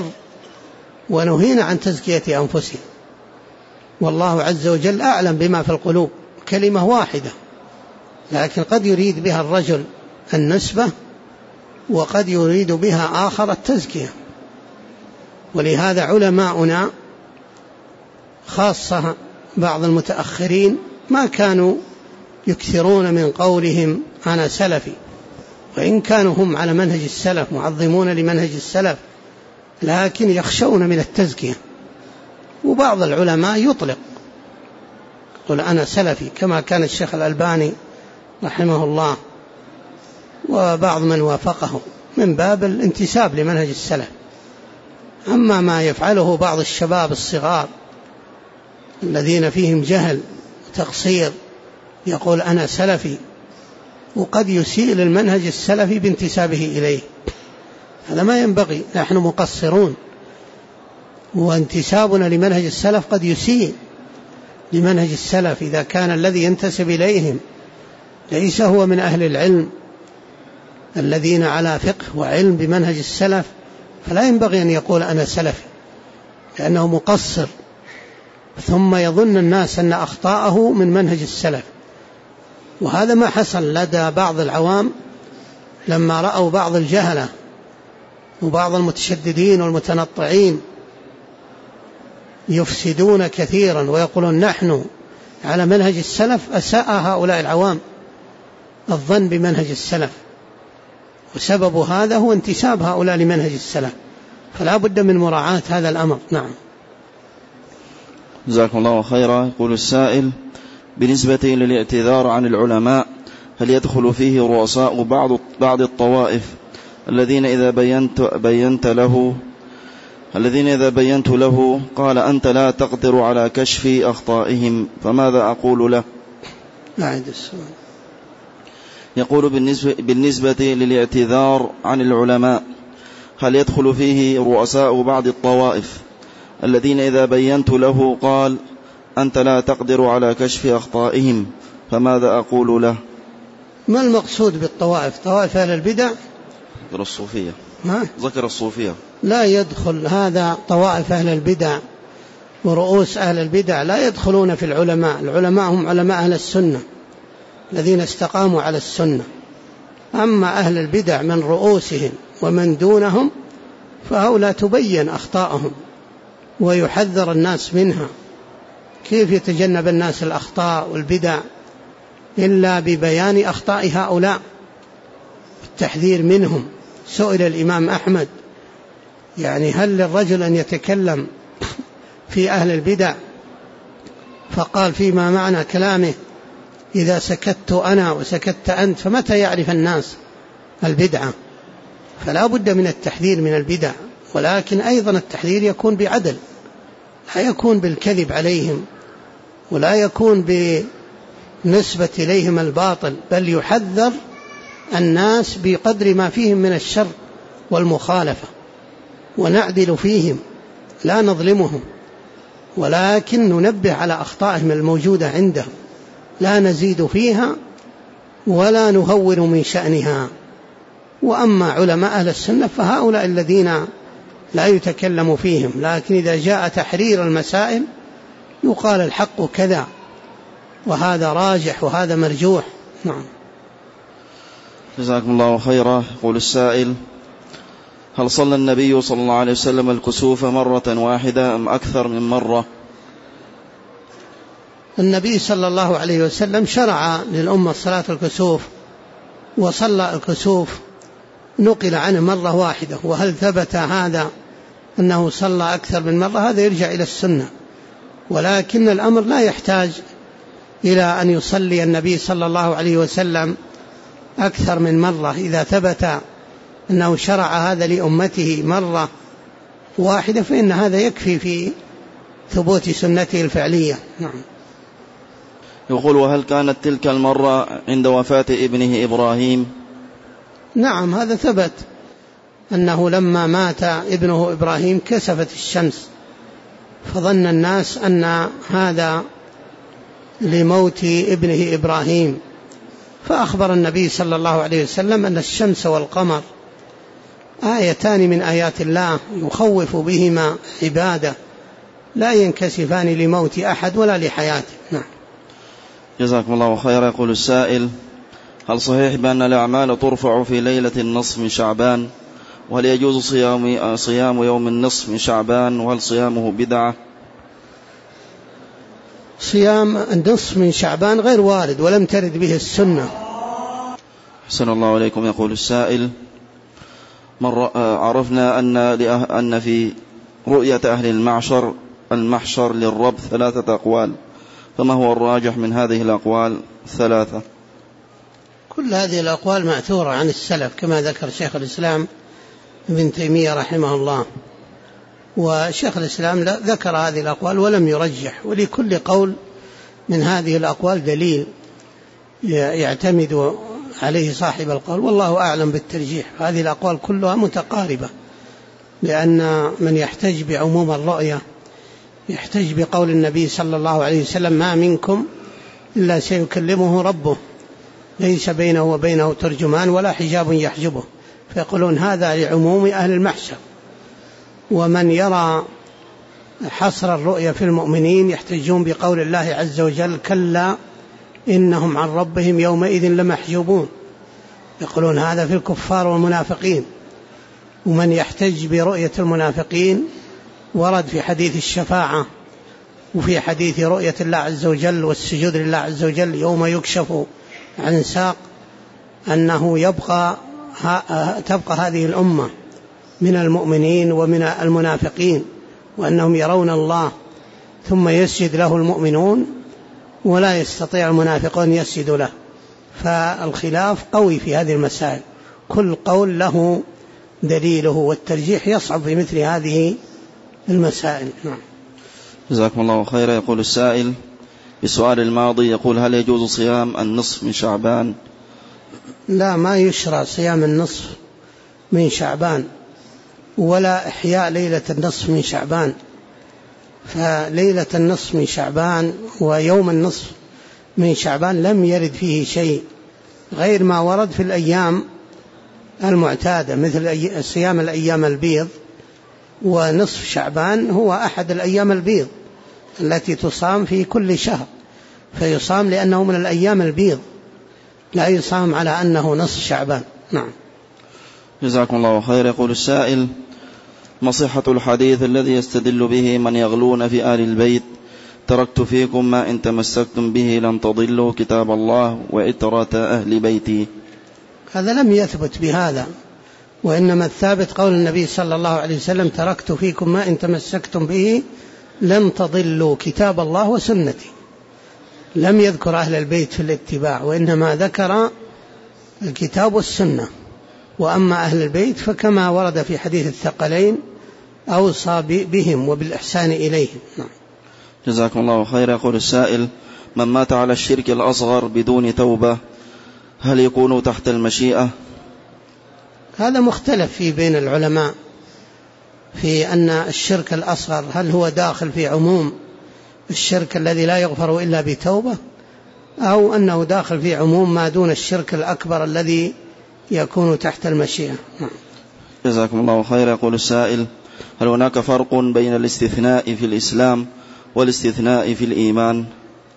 A: ونهينا عن تزكية أنفسنا، والله عز وجل أعلم بما في القلوب كلمة واحدة، لكن قد يريد بها الرجل النسبة وقد يريد بها آخر التزكية. ولهذا علماؤنا خاصة بعض المتأخرين ما كانوا يكثرون من قولهم أنا سلفي، وإن كانوا هم على منهج السلف معظمون لمنهج السلف، لكن يخشون من التزكية. وبعض العلماء يطلق قل أنا سلفي، كما كان الشيخ الألباني رحمه الله وبعض من وافقه من باب الانتساب لمنهج السلف. أما ما يفعله بعض الشباب الصغار الذين فيهم جهل وتقصير يقول أنا سلفي، وقد يسيء للمنهج السلفي بانتسابه إليه، هذا ما ينبغي. نحن مقصرون، وانتسابنا لمنهج السلف قد يسيء لمنهج السلف إذا كان الذي ينتسب إليهم ليس هو من أهل العلم الذين على فقه وعلم بمنهج السلف، فلا ينبغي أن يقول أنا سلفي لأنه مقصر، ثم يظن الناس أن أخطاءه من منهج السلف. وهذا ما حصل لدى بعض العوام لما رأوا بعض الجهلة وبعض المتشددين والمتنطعين يفسدون كثيرا ويقولون نحن على منهج السلف، أساء هؤلاء العوام الظن بمنهج السلف، وسبب هذا هو انتساب هؤلاء لمنهج السلف، فلا بد من مراعاة هذا الأمر. نعم.
B: جزاكم الله خيرا. يقول السائل: بالنسبة للاعتذار عن العلماء، هل يدخل فيه رؤساء بعض الطوائف الذين إذا بينت له قال أنت لا تقدر على كشف أخطائهم، فماذا أقول له؟
A: أعد السؤال.
B: يقول: بالنسبة للاعتذار عن العلماء، هل يدخل فيه رؤساء بعض الطوائف الذين إذا بينت له قال أنت لا تقدر على كشف أخطائهم، فماذا أقول له؟
A: ما المقصود بالطوائف؟ طوائف أهل البدع؟
B: ذكر الصوفية.
A: ذكر الصوفية. لا يدخل هذا. طوائف أهل البدع ورؤوس أهل البدع لا يدخلون في العلماء. العلماء هم علماء أهل السنة الذين استقاموا على السنة. أما أهل البدع من رؤوسهم ومن دونهم فهؤلاء تبين أخطاءهم ويحذر الناس منها. كيف يتجنب الناس الأخطاء والبدع إلا ببيان أخطاء هؤلاء والتحذير منهم. سئل الإمام أحمد يعني هل للرجل أن يتكلم في أهل البدع؟ فقال فيما معنى كلامه إذا سكت أنا وسكت أنت فمتى يعرف الناس البدعة؟ فلا بد من التحذير من البدع، ولكن أيضا التحذير يكون بعدل، لا يكون بالكذب عليهم ولا يكون بنسبة إليهم الباطل، بل يحذر الناس بقدر ما فيهم من الشر والمخالفة، ونعدل فيهم لا نظلمهم، ولكن ننبه على أخطائهم الموجودة عندهم، لا نزيد فيها ولا نهون من شأنها. وأما علماء أهل السنة فهؤلاء الذين لا يتكلم فيهم، لكن إذا جاء تحرير المسائل يقال الحق كذا وهذا راجح وهذا مرجوح. نعم.
B: جزاكم الله خيرا. يقول السائل: هل صلى النبي صلى الله عليه وسلم الكسوف مرة واحدة أم أكثر من مرة؟
A: النبي صلى الله عليه وسلم شرع للأمة صلاة الكسوف وصلى الكسوف، نقل عنه مرة واحدة. وهل ثبت هذا أنه صلى أكثر من مرة؟ هذا يرجع إلى السنة، ولكن الأمر لا يحتاج إلى أن يصلي النبي صلى الله عليه وسلم أكثر من مرة. إذا ثبت أنه شرع هذا لأمته مرة واحدة فإن هذا يكفي في ثبوت سنته الفعلية. نعم.
B: يقول: وهل كانت تلك المرة عند وفاة ابنه إبراهيم؟
A: نعم، هذا ثبت أنه لما مات ابنه إبراهيم كسفت الشمس، فظن الناس أن هذا لموت ابنه إبراهيم، فأخبر النبي صلى الله عليه وسلم أن الشمس والقمر آيتان من آيات الله يخوف بهما عباده، لا ينكسفان لموت أحد ولا لحياته. نعم.
B: جزاكم الله خيرا. يقول السائل: هل صحيح بأن الأعمال ترفع في ليلة النصف من شعبان؟ وهل يجوز صيام يوم النصف من شعبان؟ وهل صيامه بدعة؟
A: صيام النصف من شعبان غير وارد ولم ترد به السنة.
B: أحسن الله عليكم. يقول السائل: عرفنا أن في رؤية أهل المحشر للرب 3 أقوال، فما هو الراجح من هذه الأقوال 3؟
A: كل هذه الأقوال مأثورة عن السلف كما ذكر شيخ الإسلام ابن تيمية رحمه الله، وشيخ الإسلام ذكر هذه الأقوال ولم يرجح، ولكل قول من هذه الأقوال دليل يعتمد عليه صاحب القول، والله أعلم بالترجيح. هذه الأقوال كلها متقاربة، لأن من يحتج بعموم الرؤية يحتج بقول النبي صلى الله عليه وسلم: ما منكم إلا سيكلمه ربه ليس بينه وبينه ترجمان ولا حجاب يحجبه، فيقولون هذا لعموم أهل المحشر. ومن يرى حصر الرؤية في المؤمنين يحتجون بقول الله عز وجل: كلا إنهم عن ربهم يومئذ لمحجوبون، يقولون هذا في الكفار والمنافقين. ومن يحتج برؤية المنافقين ورد في حديث الشفاعة وفي حديث رؤية الله عز وجل والسجود لله عز وجل يوم يكشف عن ساق أنه تبقى هذه الأمة من المؤمنين ومن المنافقين، وأنهم يرون الله ثم يسجد له المؤمنون ولا يستطيع المنافقون يسجدوا له. فالخلاف قوي في هذه المسائل، كل قول له دليله، والترجيح يصعب في مثل هذه المسائل.
B: جزاكم الله خيرا. يقول السائل بسؤال الماضي يقول: هل يجوز صيام النصف من شعبان؟
A: لا، ما يشرع صيام النصف من شعبان ولا إحياء ليلة النصف من شعبان، فليلة النصف من شعبان ويوم النصف من شعبان لم يرد فيه شيء غير ما ورد في الأيام المعتادة مثل صيام الأيام البيض، ونصف شعبان هو أحد الأيام البيض التي تصام في كل شهر، فيصام لأنه من الأيام البيض، لا يصام على أنه نصف شعبان. نعم.
B: جزاكم الله خير. يقول السائل: ما صحة الحديث الذي يستدل به من يغلون في آل البيت: تركت فيكم ما إن تمسكتم به لن تضلوا كتاب الله وعترة أهل بيتي؟
A: هذا لم يثبت بهذا، وإنما الثابت قول النبي صلى الله عليه وسلم: تركت فيكم ما إن تمسكتم به لن تضلوا كتاب الله وسنتي. لم يذكر أهل البيت في الاتباع، وإنما ذكر الكتاب والسنة. وأما أهل البيت فكما ورد في حديث الثقلين أوصى بهم وبالإحسان إليهم. نعم.
B: جزاكم الله خير. يقول السائل: من مات على الشرك الأصغر بدون توبة هل يكون تحت المشيئة؟
A: هذا مختلف فيه بين العلماء، في أن الشرك الأصغر هل هو داخل في عموم الشرك الذي لا يغفر إلا بتوبة، أو أنه داخل في عموم ما دون الشرك الأكبر الذي يكون تحت المشيئة.
B: جزاكم الله خير. يقول السائل: هل هناك فرق بين الاستثناء في الإسلام والاستثناء في الإيمان؟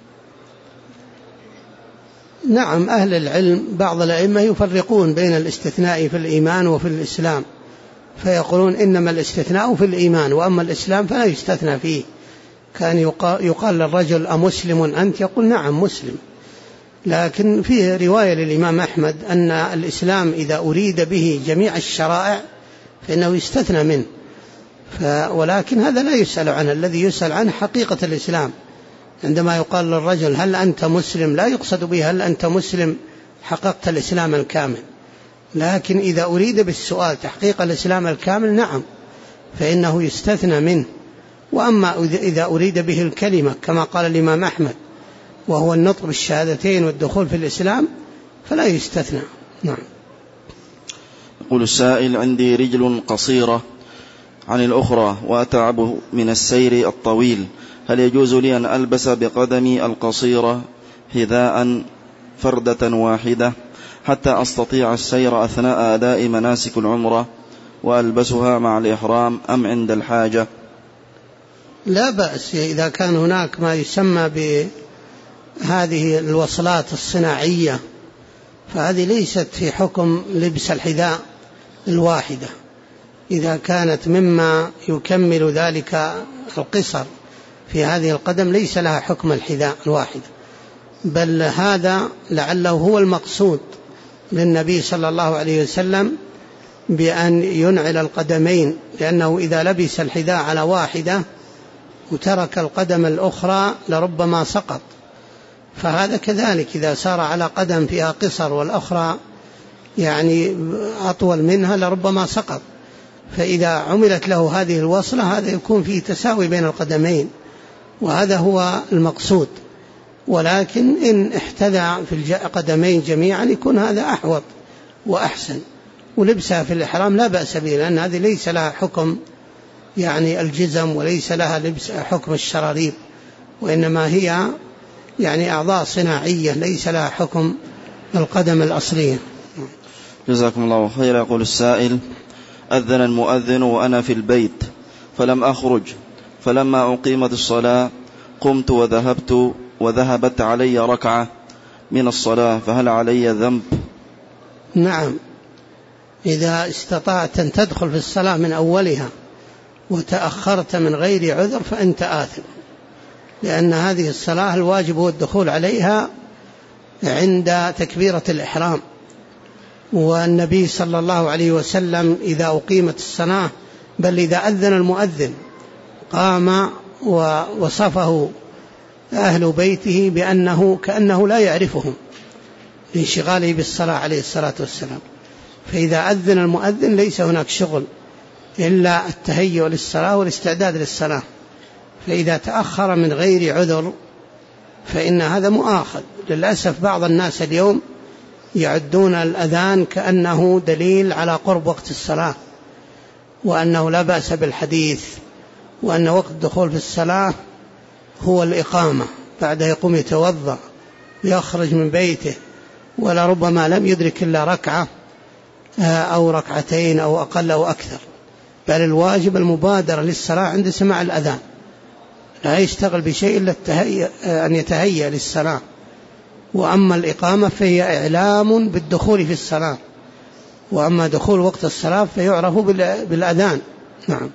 A: نعم، أهل العلم بعض الأئمة يفرقون بين الاستثناء في الإيمان وفي الإسلام، فيقولون إنما الاستثناء في الإيمان، وأما الإسلام فلا يستثنى فيه. كان يقال للرجل: أمسلم أنت؟ يقول: نعم مسلم. لكن فيه رواية للإمام أحمد أن الإسلام إذا أريد به جميع الشرائع فإنه يستثنى منه، ولكن هذا لا يسأل عنه. الذي يسأل عنه حقيقة الإسلام. عندما يقال للرجل: هل أنت مسلم؟ لا يقصد به هل أنت مسلم حققت الإسلام الكامل، لكن إذا أريد بالسؤال تحقيق الإسلام الكامل نعم فإنه يستثنى منه. وأما إذا أريد به الكلمة كما قال الإمام أحمد وهو النطق بالشهادتين والدخول في الإسلام فلا يستثنى. نعم.
B: يقول السائل: عندي رجل قصيرة عن الأخرى وأتعب من السير الطويل، هل يجوز لي أن ألبس بقدمي القصيرة حذاء فردة واحدة حتى أستطيع السير أثناء أداء مناسك العمرة وألبسها مع الإحرام أم عند الحاجة؟
A: لا بأس إذا كان هناك ما يسمى هذه الوصلات الصناعية فهذه ليست في حكم لبس الحذاء الواحدة، إذا كانت مما يكمل ذلك القصر في هذه القدم ليس لها حكم الحذاء الواحد، بل هذا لعله هو المقصود للنبي صلى الله عليه وسلم بأن ينعل القدمين، لأنه إذا لبس الحذاء على واحدة وترك القدم الأخرى لربما سقط، فهذا كذلك إذا سار على قدم فيها قصر والأخرى يعني أطول منها لربما سقط، فإذا عملت له هذه الوصلة هذا يكون فيه تساوي بين القدمين، وهذا هو المقصود. ولكن إن احتذى في القدمين جميعا يكون هذا أحوط وأحسن، ولبسها في الإحرام لا بأس به، لأن هذه ليس لها حكم يعني الجزم وليس لها لبس حكم الشراريب، وإنما هي يعني أعضاء صناعية ليس لها حكم القدم الأصلية.
B: جزاكم الله خير. يقول السائل: أذن المؤذن وأنا في البيت فلم أخرج، فلما أقيمت الصلاة قمت وذهبت علي ركعة من الصلاة، فهل علي ذنب؟
A: نعم، إذا استطعت أن تدخل في الصلاة من أولها وتأخرت من غير عذر فأنت آثم، لأن هذه الصلاة الواجب هو الدخول عليها عند تكبيرة الإحرام، والنبي صلى الله عليه وسلم إذا أقيمت الصلاة بل إذا أذن المؤذن قام ووصفه أهل بيته بأنه كأنه لا يعرفهم لانشغاله بالصلاة عليه الصلاة والسلام، فإذا أذن المؤذن ليس هناك شغل إلا التهيؤ للصلاة والاستعداد للصلاة، فإذا تأخر من غير عذر فإن هذا مؤاخذ. للأسف بعض الناس اليوم يعدون الأذان كأنه دليل على قرب وقت الصلاة، وأنه لا بأس بالحديث، وأن وقت الدخول في الصلاة هو الإقامة، بعد يقوم يتوضأ ويخرج من بيته ولربما لم يدرك إلا ركعة أو ركعتين أو أقل أو أكثر، بل الواجب المبادرة للصلاة عند سماع الأذان، لا يشتغل بشيء إلا أن يتهيأ للصلاة. وأما الإقامة فهي إعلام بالدخول في الصلاة، وأما دخول وقت الصلاة فيعرف بالأذان. نعم.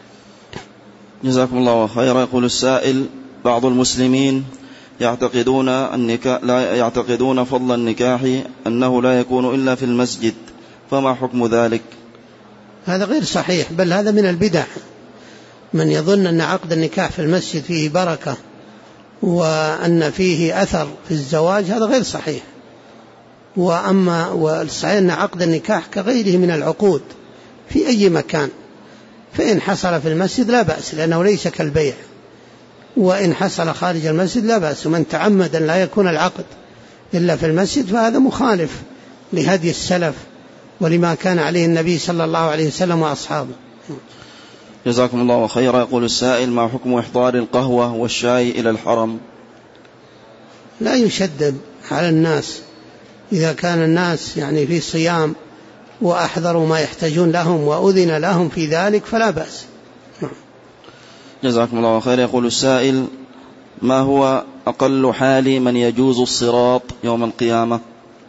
B: جزاكم الله خيرا. يقول السائل: بعض المسلمين يعتقدون فضل النكاح أنه لا يكون إلا في المسجد، فما حكم ذلك؟
A: هذا غير صحيح، بل هذا من البدع. من يظن أن عقد النكاح في المسجد فيه بركة وأن فيه أثر في الزواج هذا غير صحيح. والصحيح أن عقد النكاح كغيره من العقود في أي مكان، فإن حصل في المسجد لا بأس لأنه ليس كالبيع، وإن حصل خارج المسجد لا بأس. ومن تعمد أن لا يكون العقد إلا في المسجد فهذا مخالف لهدي السلف ولما كان عليه النبي صلى الله عليه وسلم وأصحابه.
B: جزاكم الله خيرا. يقول السائل: ما حكم إحضار القهوة والشاي إلى الحرم؟
A: لا يشدد على الناس، إذا كان الناس يعني في صيام وأحضروا ما يحتاجون لهم وأذن لهم في ذلك فلا بأس.
B: جزاكم الله خيرا. يقول السائل: ما هو أقل حال من يجوز الصراط يوم القيامة؟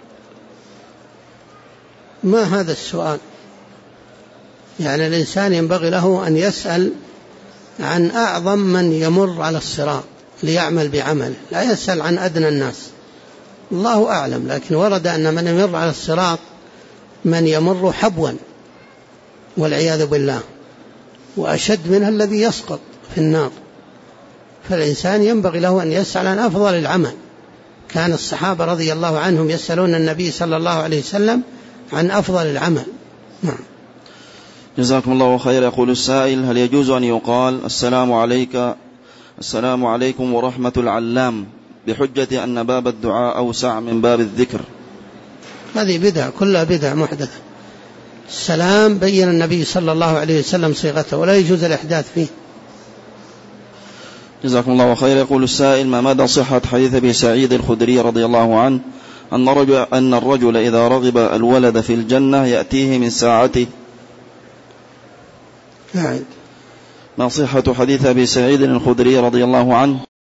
A: ما هذا السؤال؟ يعني الإنسان ينبغي له أن يسأل عن أعظم من يمر على الصراط ليعمل بعمله، لا يسأل عن أدنى الناس، الله أعلم. لكن ورد أن من يمر على الصراط من يمر حبوا والعياذ بالله، وأشد منها الذي يسقط في النار، فالإنسان ينبغي له أن يسأل عن أفضل العمل. كان الصحابة رضي الله عنهم يسألون النبي صلى الله عليه وسلم عن أفضل العمل. نعم.
B: جزاكم الله خير. يقول السائل: هل يجوز أن يقال السلام عليكم ورحمة العلام بحجة أن باب الدعاء أوسع من باب الذكر؟
A: هذه بدعة، كلها بدعة محدثة. السلام بين النبي صلى الله عليه وسلم صيغته ولا يجوز الإحداث فيه.
B: جزاكم الله خير. يقول السائل: ما مدى صحة حديث أبي سعيد الخدري رضي الله عنه أن الرجل إذا رغب الولد في الجنة يأتيه من ساعته؟ ما صحة حديث أبي سعيد الخدري رضي الله عنه